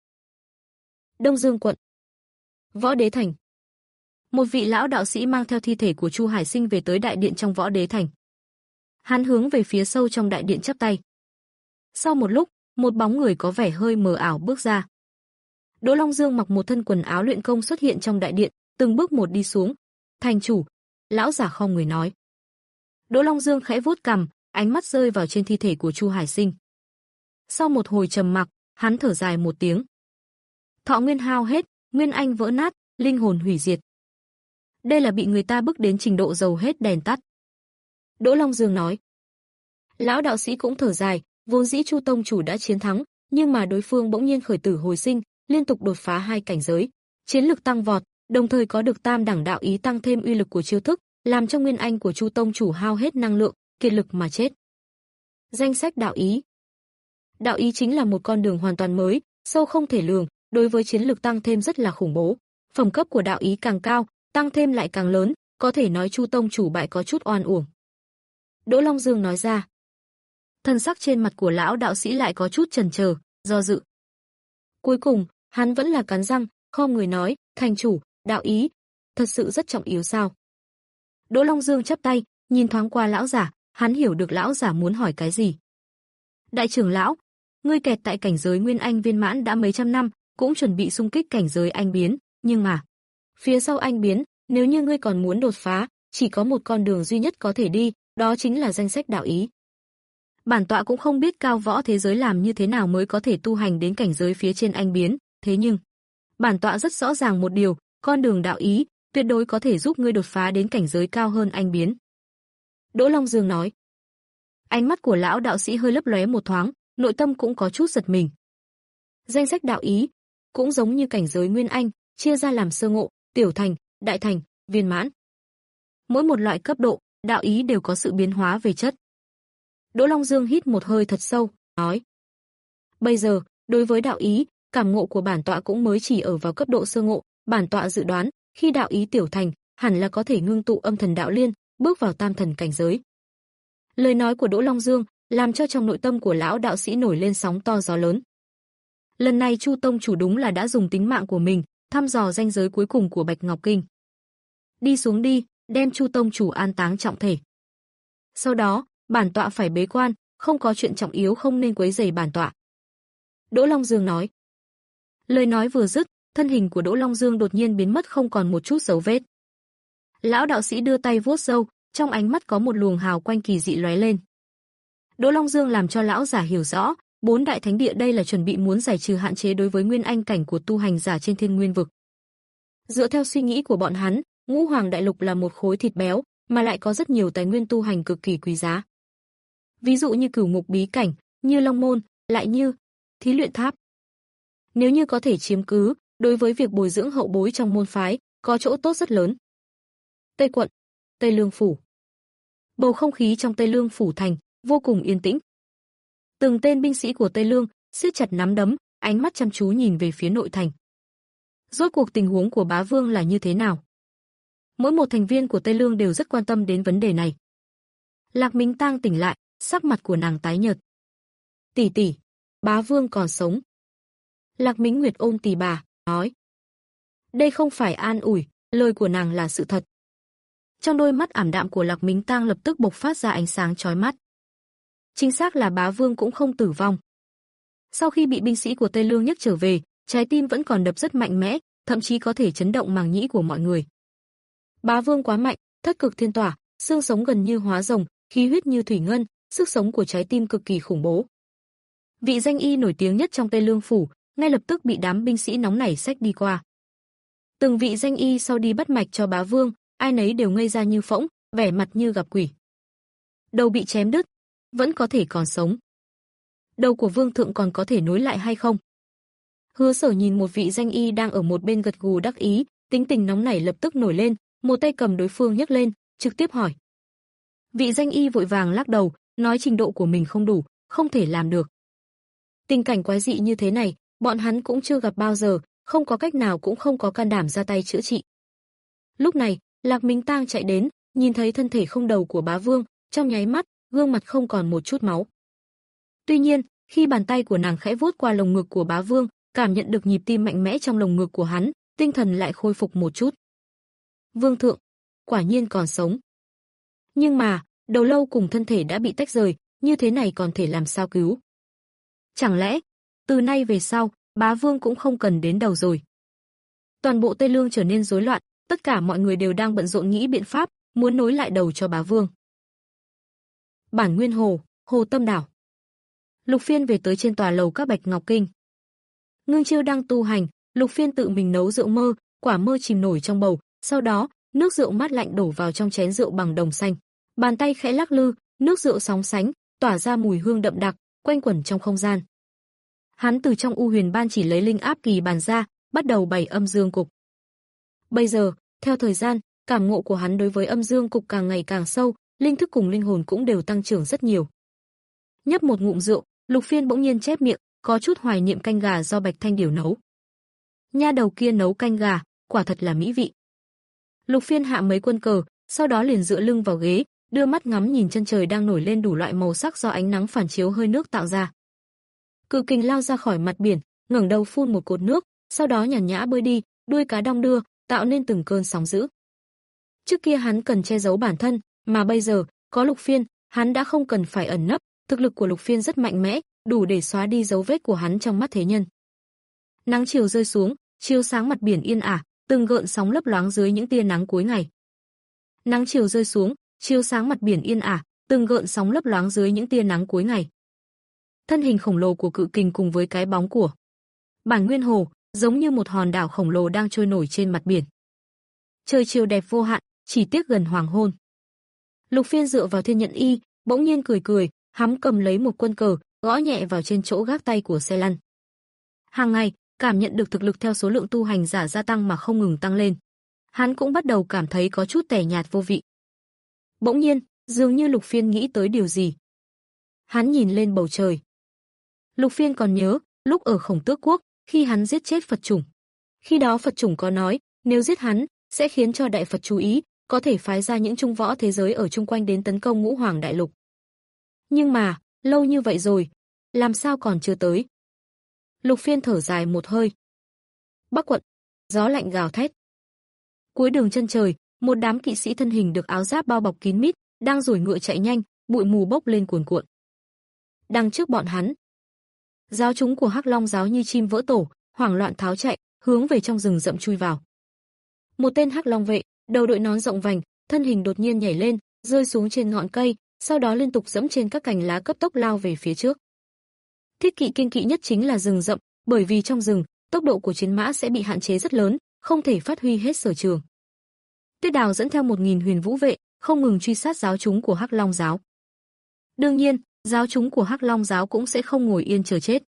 Đông Dương quận. Võ Đế Thành. Một vị lão đạo sĩ mang theo thi thể của Chu Hải Sinh về tới đại điện trong Võ Đế Thành. Hắn hướng về phía sâu trong đại điện chắp tay. Sau một lúc, một bóng người có vẻ hơi mờ ảo bước ra. Đỗ Long Dương mặc một thân quần áo luyện công xuất hiện trong đại điện, từng bước một đi xuống. Thành chủ, lão giả không người nói. Đỗ Long Dương khẽ vuốt cằm, ánh mắt rơi vào trên thi thể của Chu Hải Sinh. Sau một hồi trầm mặc, hắn thở dài một tiếng. Thọ nguyên hao hết, nguyên anh vỡ nát, linh hồn hủy diệt. Đây là bị người ta bức đến trình độ dầu hết đèn tắt. Đỗ Long Dương nói. Lão đạo sĩ cũng thở dài, vốn dĩ Chu tông chủ đã chiến thắng, nhưng mà đối phương bỗng nhiên khởi tử hồi sinh, liên tục đột phá hai cảnh giới, chiến lực tăng vọt, đồng thời có được tam đẳng đạo ý tăng thêm uy lực của chiêu thức, làm cho nguyên anh của Chu tông chủ hao hết năng lượng, kiệt lực mà chết. Danh sách đạo ý. Đạo ý chính là một con đường hoàn toàn mới, sâu không thể lường, đối với chiến lực tăng thêm rất là khủng bố. Phẩm cấp của đạo ý càng cao, tăng thêm lại càng lớn, có thể nói Chu tông chủ bại có chút oan uổng. Đỗ Long Dương nói ra. Thân sắc trên mặt của lão đạo sĩ lại có chút chần chờ, do dự. Cuối cùng, hắn vẫn là cắn răng, khom người nói, thành chủ, đạo ý, thật sự rất trọng yếu sao? Đỗ Long Dương chắp tay, nhìn thoáng qua lão giả, hắn hiểu được lão giả muốn hỏi cái gì. Đại trưởng lão, ngươi kẹt tại cảnh giới Nguyên Anh viên mãn đã mấy trăm năm, cũng chuẩn bị xung kích cảnh giới anh biến, nhưng mà phía sau anh biến, nếu như ngươi còn muốn đột phá, chỉ có một con đường duy nhất có thể đi, đó chính là danh sách đạo ý. Bản tọa cũng không biết cao võ thế giới làm như thế nào mới có thể tu hành đến cảnh giới phía trên anh biến, thế nhưng bản tọa rất rõ ràng một điều, con đường đạo ý tuyệt đối có thể giúp ngươi đột phá đến cảnh giới cao hơn anh biến. Đỗ Long Dương nói. Ánh mắt của lão đạo sĩ hơi lấp lóe một thoáng, nội tâm cũng có chút giật mình. Danh sách đạo ý cũng giống như cảnh giới Nguyên Anh, chia ra làm sơ ngộ, tiểu thành, đại thành, viên mãn. Mỗi một loại cấp độ, đạo ý đều có sự biến hóa về chất. Đỗ Long Dương hít một hơi thật sâu, nói. Bây giờ, đối với đạo ý, cảm ngộ của bản tọa cũng mới chỉ ở vào cấp độ sơ ngộ, bản tọa dự đoán, khi đạo ý tiểu thành, hẳn là có thể ngưng tụ âm thần đạo liên, bước vào tam thần cảnh giới. Lời nói của Đỗ Long Dương làm cho trong nội tâm của lão đạo sĩ nổi lên sóng to gió lớn. Lần này Chu tông chủ đúng là đã dùng tính mạng của mình thăm dò ranh giới cuối cùng của Bạch Ngọc Kinh. Đi xuống đi, đem Chu tông chủ an táng trọng thể. Sau đó, bản tọa phải bế quan, không có chuyện trọng yếu không nên quấy rầy bản tọa. Đỗ Long Dương nói. Lời nói vừa dứt, thân hình của Đỗ Long Dương đột nhiên biến mất không còn một chút dấu vết. Lão đạo sĩ đưa tay vuốt râu, trong ánh mắt có một luồng hào quang kỳ dị lóe lên. Đỗ Long Dương làm cho lão giả hiểu rõ, bốn đại thánh địa đây là chuẩn bị muốn giải trừ hạn chế đối với nguyên anh cảnh của tu hành giả trên Thiên Nguyên vực. Dựa theo suy nghĩ của bọn hắn, Ngũ Hoàng đại lục là một khối thịt béo, mà lại có rất nhiều tài nguyên tu hành cực kỳ quý giá. Ví dụ như Cửu Ngục bí cảnh, như Long môn, lại như Thí luyện tháp. Nếu như có thể chiếm cứ, đối với việc bồi dưỡng hậu bối trong môn phái, có chỗ tốt rất lớn. Tây quận, Tây Lương phủ. Bầu không khí trong Tây Lương phủ thành vô cùng yên tĩnh. Từng tên binh sĩ của Tây Lương siết chặt nắm đấm, ánh mắt chăm chú nhìn về phía nội thành. Rốt cuộc tình huống của Bá Vương là như thế nào? Mỗi một thành viên của Tây Lương đều rất quan tâm đến vấn đề này. Lạc Minh Tang tỉnh lại, sắc mặt của nàng tái nhợt. "Tỷ tỷ, Bá Vương còn sống." Lạc Minh Nguyệt ôm tỉ bà, nói. Đây không phải an ủi, lời của nàng là sự thật. Trong đôi mắt ảm đạm của Lạc Minh Tang lập tức bộc phát ra ánh sáng chói mắt. Chính xác là Bá Vương cũng không tử vong. Sau khi bị binh sĩ của Tây Lương nhấc trở về, trái tim vẫn còn đập rất mạnh mẽ, thậm chí có thể chấn động màng nhĩ của mọi người. Bá Vương quá mạnh, thất cực thiên tỏa, xương sống gần như hóa rồng, khí huyết như thủy ngân, sức sống của trái tim cực kỳ khủng bố. Vị danh y nổi tiếng nhất trong Tây Lương phủ, ngay lập tức bị đám binh sĩ nóng nảy xách đi qua. Từng vị danh y sau đi bắt mạch cho Bá Vương, ai nấy đều ngây ra như phỗng, vẻ mặt như gặp quỷ. Đầu bị chém đứt, vẫn có thể còn sống. Đầu của Vương thượng còn có thể nối lại hay không? Hứa Sở nhìn một vị danh y đang ở một bên gật gù đắc ý, tính tình nóng nảy lập tức nổi lên, một tay cầm đối phương nhấc lên, trực tiếp hỏi. Vị danh y vội vàng lắc đầu, nói trình độ của mình không đủ, không thể làm được. Tình cảnh quái dị như thế này, bọn hắn cũng chưa gặp bao giờ, không có cách nào cũng không có can đảm ra tay chữa trị. Lúc này, Lạc Minh Tang chạy đến, nhìn thấy thân thể không đầu của Bá Vương, trong nháy mắt, gương mặt không còn một chút máu. Tuy nhiên, khi bàn tay của nàng khẽ vuốt qua lồng ngực của Bá Vương, cảm nhận được nhịp tim mạnh mẽ trong lồng ngực của hắn, tinh thần lại khôi phục một chút. Vương thượng, quả nhiên còn sống. Nhưng mà, đầu lâu cùng thân thể đã bị tách rời, như thế này còn thể làm sao cứu? Chẳng lẽ, từ nay về sau, Bá Vương cũng không cần đến đầu rồi? Toàn bộ Tây Lương trở nên rối loạn, tất cả mọi người đều đang bận rộn nghĩ biện pháp, muốn nối lại đầu cho Bá Vương. Bản Nguyên Hồ, Hồ Tâm Đảo. Lục Phiên về tới trên tòa lầu các Bạch Ngọc Kinh. Ngưng Chiêu đang tu hành, Lục Phiên tự mình nấu rượu mơ, quả mơ chìm nổi trong bầu, sau đó, nước rượu mát lạnh đổ vào trong chén rượu bằng đồng xanh. Bàn tay khẽ lắc lư, nước rượu sóng sánh, tỏa ra mùi hương đậm đặc, quanh quẩn trong không gian. Hắn từ trong U Huyền Ban chỉ lấy linh áp kỳ bàn ra, bắt đầu bày âm dương cục. Bây giờ, theo thời gian, cảm ngộ của hắn đối với âm dương cục càng ngày càng sâu, linh thức cùng linh hồn cũng đều tăng trưởng rất nhiều. Nhấp một ngụm rượu, Lục Phiên bỗng nhiên chép miệng, có chút hoài niệm canh gà do Bạch Thanh Điểu nấu. Nha đầu kia nấu canh gà, quả thật là mỹ vị. Lục Phiên hạ mấy quân cờ, sau đó liền dựa lưng vào ghế, đưa mắt ngắm nhìn chân trời đang nổi lên đủ loại màu sắc do ánh nắng phản chiếu hơi nước tạo ra. Cự kình lao ra khỏi mặt biển, ngẩng đầu phun một cột nước, sau đó nhàn nhã bơi đi, đuôi cá đong đưa, tạo nên từng cơn sóng dữ. Trước kia hắn cần che giấu bản thân, mà bây giờ, có Lục Phiên, hắn đã không cần phải ẩn nấp, thực lực của Lục Phiên rất mạnh mẽ, đủ để xóa đi dấu vết của hắn trong mắt thế nhân. Nắng chiều rơi xuống, chiếu sáng mặt biển yên ả, từng gợn sóng lấp loáng dưới những tia nắng cuối ngày. Nắng chiều rơi xuống, chiếu sáng mặt biển yên ả, từng gợn sóng lấp loáng dưới những tia nắng cuối ngày. Thân hình khổng lồ của cự kình cùng với cái bóng của Bản Nguyên Hồ, giống như một hòn đảo khổng lồ đang trôi nổi trên mặt biển. Trời chiều đẹp vô hạn, chỉ tiếc gần hoàng hôn. Lục Phiên dựa vào thiên nhận y, bỗng nhiên cười cười, hắn cầm lấy một quân cờ, gõ nhẹ vào trên chỗ gác tay của xe lăn. Hàng ngày, cảm nhận được thực lực theo số lượng tu hành giả gia tăng mà không ngừng tăng lên. Hắn cũng bắt đầu cảm thấy có chút tẻ nhạt vô vị. Bỗng nhiên, dường như Lục Phiên nghĩ tới điều gì. Hắn nhìn lên bầu trời. Lục Phiên còn nhớ, lúc ở Khổng Tước Quốc, khi hắn giết chết Phật chủng. Khi đó Phật chủng có nói, nếu giết hắn, sẽ khiến cho Đại Phật chú ý, có thể phái ra những trung võ thế giới ở chung quanh đến tấn công Ngũ Hoàng đại lục. Nhưng mà, lâu như vậy rồi, làm sao còn chưa tới? Lục Phiên thở dài một hơi. Bắc quận, gió lạnh gào thét. Cuối đường chân trời, một đám kỵ sĩ thân hình được áo giáp bao bọc kín mít, đang giục ngựa chạy nhanh, bụi mù bốc lên cuồn cuộn. Đằng trước bọn hắn, giáo chúng của Hắc Long giáo như chim vỡ tổ, hoảng loạn tháo chạy, hướng về trong rừng rậm chui vào. Một tên Hắc Long vệ, đầu đội nón rộng vành, thân hình đột nhiên nhảy lên, rơi xuống trên ngọn cây, sau đó liên tục giẫm trên các cành lá cấp tốc lao về phía trước. Thiết kỵ kiêng kỵ nhất chính là rừng rậm, bởi vì trong rừng, tốc độ của chiến mã sẽ bị hạn chế rất lớn, không thể phát huy hết sở trường. Tiết Đào dẫn theo một nghìn huyền vũ vệ, không ngừng truy sát giáo chúng của Hắc Long giáo. Đương nhiên, giáo chúng của Hắc Long giáo cũng sẽ không ngồi yên chờ chết.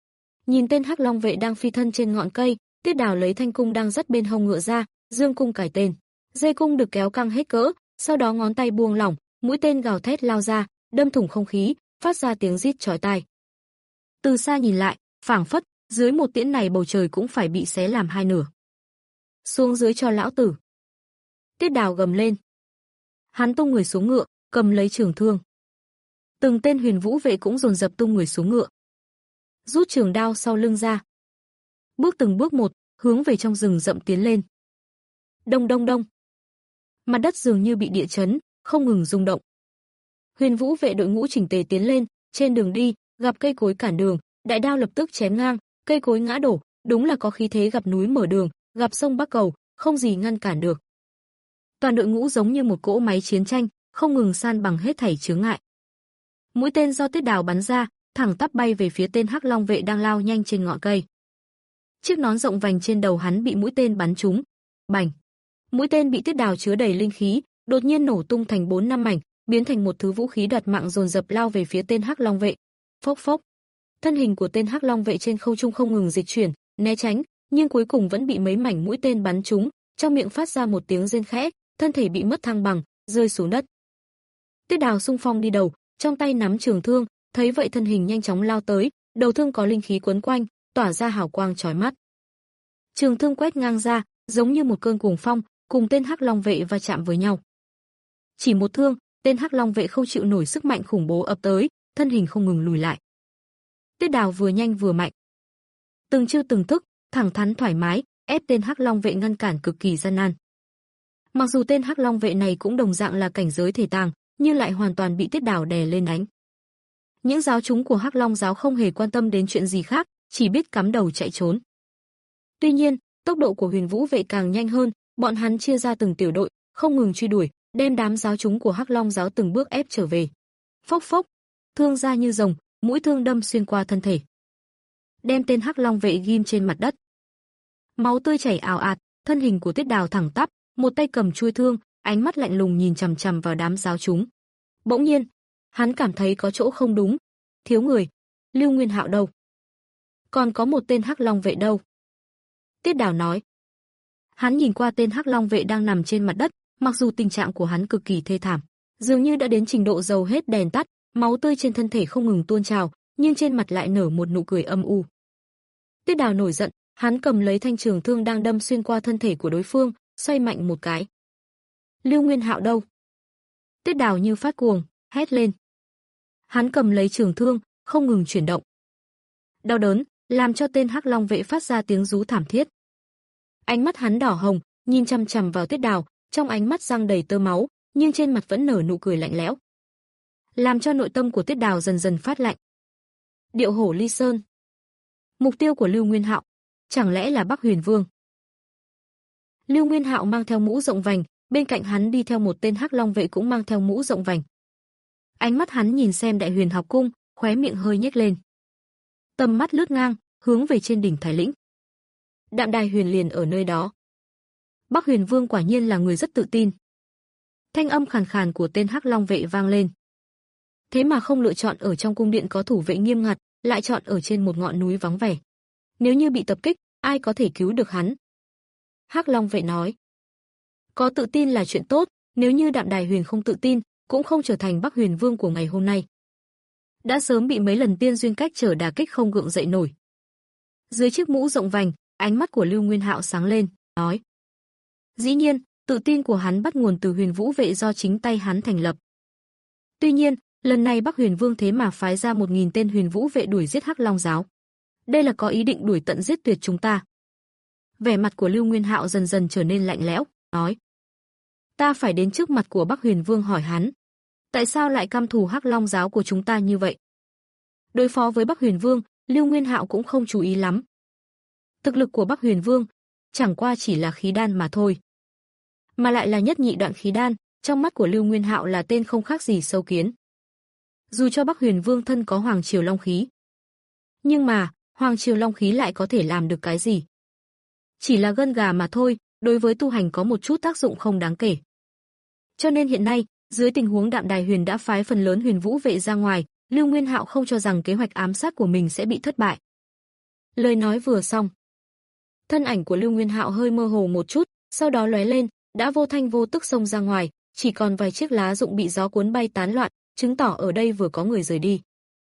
Nhìn tên Hắc Long vệ đang phi thân trên ngọn cây, Tiết Đào lấy thanh cung đang dắt bên hông ngựa ra, dương cung cài tên. Dây cung được kéo căng hết cỡ, sau đó ngón tay buông lỏng, mũi tên gào thét lao ra, đâm thủng không khí, phát ra tiếng rít chói tai. Từ xa nhìn lại, phảng phất dưới một tiễn này bầu trời cũng phải bị xé làm hai nửa. Xuống dưới cho lão tử. Tiết Đào gầm lên. Hắn tung người xuống ngựa, cầm lấy trường thương. Từng tên huyền vũ vệ cũng dồn dập tung người xuống ngựa, rút trường đao sau lưng ra. Bước từng bước một, hướng về trong rừng rậm tiến lên. Đông đông đông. Mặt đất dường như bị địa chấn, không ngừng rung động. Huyền vũ vệ đội ngũ chỉnh tề tiến lên, trên đường đi, gặp cây cối cản đường, đại đao lập tức chém ngang, cây cối ngã đổ, đúng là có khí thế gặp núi mở đường, gặp sông bắc cầu, không gì ngăn cản được. Toàn đội ngũ giống như một cỗ máy chiến tranh, không ngừng san bằng hết thảy chướng ngại. Mũi tên do Tiết Đào bắn ra, thẳng tắp bay về phía tên Hắc Long vệ đang lao nhanh trên ngọn cây. Chiếc nón rộng vành trên đầu hắn bị mũi tên bắn trúng. Bành! Mũi tên bị Tiết Đào chứa đầy linh khí, đột nhiên nổ tung thành bốn năm mảnh, biến thành một thứ vũ khí đoạt mạng dồn dập lao về phía tên Hắc Long vệ. Phốc phốc! Thân hình của tên Hắc Long vệ trên không trung không ngừng dịch chuyển, né tránh, nhưng cuối cùng vẫn bị mấy mảnh mũi tên bắn trúng, trong miệng phát ra một tiếng rên khẽ, thân thể bị mất thăng bằng, rơi xuống đất. Tiết Đào xung phong đi đầu, trong tay nắm trường thương, thấy vậy thân hình nhanh chóng lao tới, đầu thương có linh khí quấn quanh, tỏa ra hào quang chói mắt. Trường thương quét ngang ra, giống như một cơn cuồng phong, cùng tên Hắc Long vệ va chạm với nhau. Chỉ một thương, tên Hắc Long vệ không chịu nổi sức mạnh khủng bố ập tới, thân hình không ngừng lùi lại. Tiết Đào vừa nhanh vừa mạnh, từng chiêu từng thức, thẳng thắn thoải mái, ép tên Hắc Long vệ ngăn cản cực kỳ gian nan. Mặc dù tên Hắc Long vệ này cũng đồng dạng là cảnh giới thể tàng, nhưng lại hoàn toàn bị Tiết Đào đè lên đánh. Những giáo chúng của Hắc Long giáo không hề quan tâm đến chuyện gì khác, chỉ biết cắm đầu chạy trốn. Tuy nhiên, tốc độ của huyền vũ vệ càng nhanh hơn, bọn hắn chia ra từng tiểu đội, không ngừng truy đuổi, đem đám giáo chúng của Hắc Long giáo từng bước ép trở về. Phốc phốc, thương ra như rồng, mũi thương đâm xuyên qua thân thể, đem tên Hắc Long vệ ghim trên mặt đất. Máu tươi chảy ào ạt, thân hình của Tiết Đào thẳng tắp, một tay cầm chuôi thương, ánh mắt lạnh lùng nhìn chằm chằm vào đám giáo chúng. Bỗng nhiên, hắn cảm thấy có chỗ không đúng, thiếu người. Lưu Nguyên Hạo đâu? Còn có một tên Hắc Long vệ đâu? Tiết Đào nói. Hắn nhìn qua tên Hắc Long vệ đang nằm trên mặt đất, mặc dù tình trạng của hắn cực kỳ thê thảm, dường như đã đến trình độ dầu hết đèn tắt, máu tươi trên thân thể không ngừng tuôn trào, nhưng trên mặt lại nở một nụ cười âm u. Tiết Đào nổi giận, hắn cầm lấy thanh trường thương đang đâm xuyên qua thân thể của đối phương, xoay mạnh một cái. Lưu Nguyên Hạo đâu? Tiết Đào như phát cuồng, hét lên. Hắn cầm lấy trường thương, không ngừng chuyển động. Đau đớn, làm cho tên Hắc Long vệ phát ra tiếng rú thảm thiết. Ánh mắt hắn đỏ hồng, nhìn chằm chằm vào Tiết Đào, trong ánh mắt răng đầy tơ máu, nhưng trên mặt vẫn nở nụ cười lạnh lẽo, làm cho nội tâm của Tiết Đào dần dần phát lạnh. Điệu hổ ly sơn. Mục tiêu của Lưu Nguyên Hạo, chẳng lẽ là Bắc Huyền Vương? Lưu Nguyên Hạo mang theo mũ rộng vành, bên cạnh hắn đi theo một tên Hắc Long vệ cũng mang theo mũ rộng vành. Ánh mắt hắn nhìn xem Đại Huyền học cung, khóe miệng hơi nhếch lên. Tầm mắt lướt ngang, hướng về trên đỉnh Thái Lĩnh. Đạm Đài Huyền liền ở nơi đó. Bắc Huyền Vương quả nhiên là người rất tự tin. Thanh âm khàn khàn của tên Hắc Long vệ vang lên. Thế mà không lựa chọn ở trong cung điện có thủ vệ nghiêm ngặt, lại chọn ở trên một ngọn núi vắng vẻ. Nếu như bị tập kích, ai có thể cứu được hắn? Hắc Long vệ nói. Có tự tin là chuyện tốt, nếu như Đạm Đài Huyền không tự tin, cũng không trở thành Bắc Huyền Vương của ngày hôm nay. Đã sớm bị mấy lần tiên duyên cách trở đả kích không gượng dậy nổi. Dưới chiếc mũ rộng vành, ánh mắt của Lưu Nguyên Hạo sáng lên, nói. Dĩ nhiên, Tự tin của hắn bắt nguồn từ Huyền Vũ vệ do chính tay hắn thành lập. Tuy nhiên, lần này Bắc Huyền Vương thế mà phái ra một nghìn tên Huyền Vũ vệ đuổi giết Hắc Long giáo. Đây là có ý định đuổi tận giết tuyệt chúng ta. Vẻ mặt của Lưu Nguyên Hạo dần dần trở nên lạnh lẽo, nói: Ta phải đến trước mặt của Bắc Huyền Vương hỏi hắn, tại sao lại căm thù Hắc Long giáo của chúng ta như vậy? Đối phó với Bắc Huyền Vương, Lưu Nguyên Hạo cũng không chú ý lắm. Thực lực của Bắc Huyền Vương chẳng qua chỉ là khí đan mà thôi. Mà lại là nhất nhị đoạn khí đan, trong mắt của Lưu Nguyên Hạo là tên không khác gì sâu kiến. Dù cho Bắc Huyền Vương thân có Hoàng Triều Long khí, nhưng mà, Hoàng Triều Long khí lại có thể làm được cái gì? Chỉ là gân gà mà thôi, đối với tu hành có một chút tác dụng không đáng kể. Cho nên hiện nay, dưới tình huống Đạm Đài Huyền đã phái phần lớn Huyền Vũ vệ ra ngoài, Lưu Nguyên Hạo không cho rằng kế hoạch ám sát của mình sẽ bị thất bại. Lời nói vừa xong, thân ảnh của Lưu Nguyên Hạo hơi mơ hồ một chút, sau đó lóe lên, đã vô thanh vô tức xông ra ngoài, chỉ còn vài chiếc lá rụng bị gió cuốn bay tán loạn, chứng tỏ ở đây vừa có người rời đi.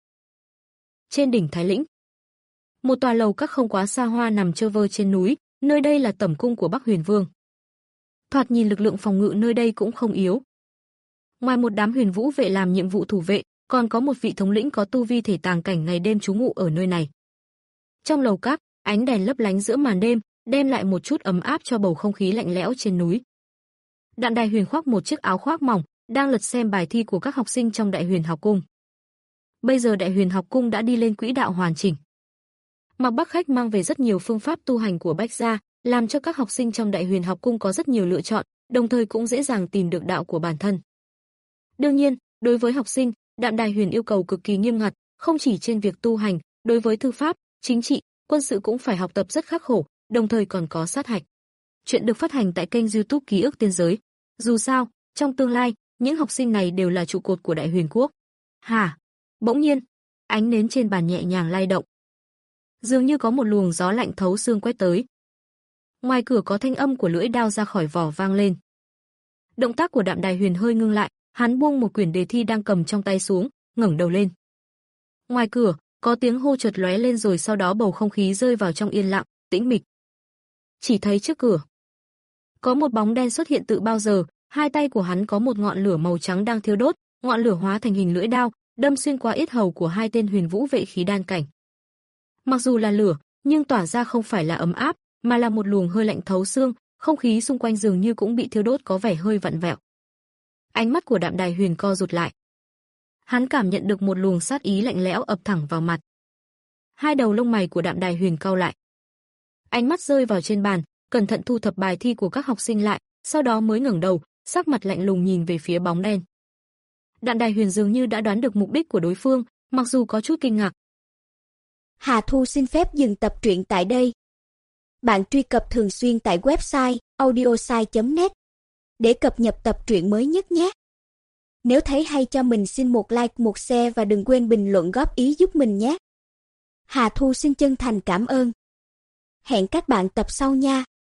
Trên đỉnh Thái Lĩnh, một tòa lầu các không quá xa hoa nằm trơ vơ trên núi, nơi đây là tẩm cung của Bắc Huyền Vương. Thoạt nhìn lực lượng phòng ngự nơi đây cũng không yếu. Ngoài một đám Huyền Vũ vệ làm nhiệm vụ thủ vệ, còn có một vị thống lĩnh có tu vi thể tàng cảnh ngày đêm trú ngụ ở nơi này. Trong lầu các, ánh đèn lấp lánh giữa màn đêm, đem lại một chút ấm áp cho bầu không khí lạnh lẽo trên núi. Đạm Đài Huyền khoác một chiếc áo khoác mỏng, đang lật xem bài thi của các học sinh trong Đại Huyền học cung. Bây giờ Đại Huyền học cung đã đi lên quỹ đạo hoàn chỉnh. Mạc Bắc Khách mang về rất nhiều phương pháp tu hành của Bách gia, làm cho các học sinh trong Đại Huyền học cung có rất nhiều lựa chọn, đồng thời cũng dễ dàng tìm được đạo của bản thân. Đương nhiên, đối với học sinh, Đạm Đài Huyền yêu cầu cực kỳ nghiêm ngặt, không chỉ trên việc tu hành, đối với thư pháp, chính trị, quân sự cũng phải học tập rất khắc khổ, đồng thời còn có sát hạch. Chuyện được phát hành tại kênh YouTube Ký ức Tiên giới. Dù sao, trong tương lai, những học sinh này đều là trụ cột của Đại Huyền quốc. Hả? Bỗng nhiên, ánh nến trên bàn nhẹ nhàng lay động. Dường như có một luồng gió lạnh thấu xương quét tới. Ngoài cửa có thanh âm của lưỡi đao ra khỏi vỏ vang lên. Động tác của Đạm Đài Huyền hơi ngưng lại, hắn buông một quyển đề thi đang cầm trong tay xuống, ngẩng đầu lên. Ngoài cửa, có tiếng hô chợt lóe lên rồi sau đó bầu không khí rơi vào trong yên lặng, tĩnh mịch. Chỉ thấy trước cửa có một bóng đen xuất hiện tự bao giờ, hai tay của hắn có một ngọn lửa màu trắng đang thiêu đốt, ngọn lửa hóa thành hình lưỡi đao, đâm xuyên qua yết hầu của hai tên Huyền Vũ vệ khí đan cảnh. Mặc dù là lửa, nhưng tỏa ra không phải là ấm áp, mà là một luồng hơi lạnh thấu xương, không khí xung quanh dường như cũng bị thiêu đốt có vẻ hơi vặn vẹo. Ánh mắt của Đạm Đài Huyền co rụt lại. Hắn cảm nhận được một luồng sát ý lạnh lẽo ập thẳng vào mặt. Hai đầu lông mày của Đạm Đài Huyền cau lại. Ánh mắt rơi vào trên bàn, cẩn thận thu thập bài thi của các học sinh lại, sau đó mới ngẩng đầu, sắc mặt lạnh lùng nhìn về phía bóng đen. Đạm Đài Huyền dường như đã đoán được mục đích của đối phương, mặc dù có chút kinh ngạc. Hà Thu xin phép dừng tập truyện tại đây. Bạn truy cập thường xuyên tại website audiosai chấm net để cập nhật tập truyện mới nhất nhé. Nếu thấy hay cho mình xin một like, một share và đừng quên bình luận góp ý giúp mình nhé. Hà Thu xin chân thành cảm ơn. Hẹn các bạn tập sau nha.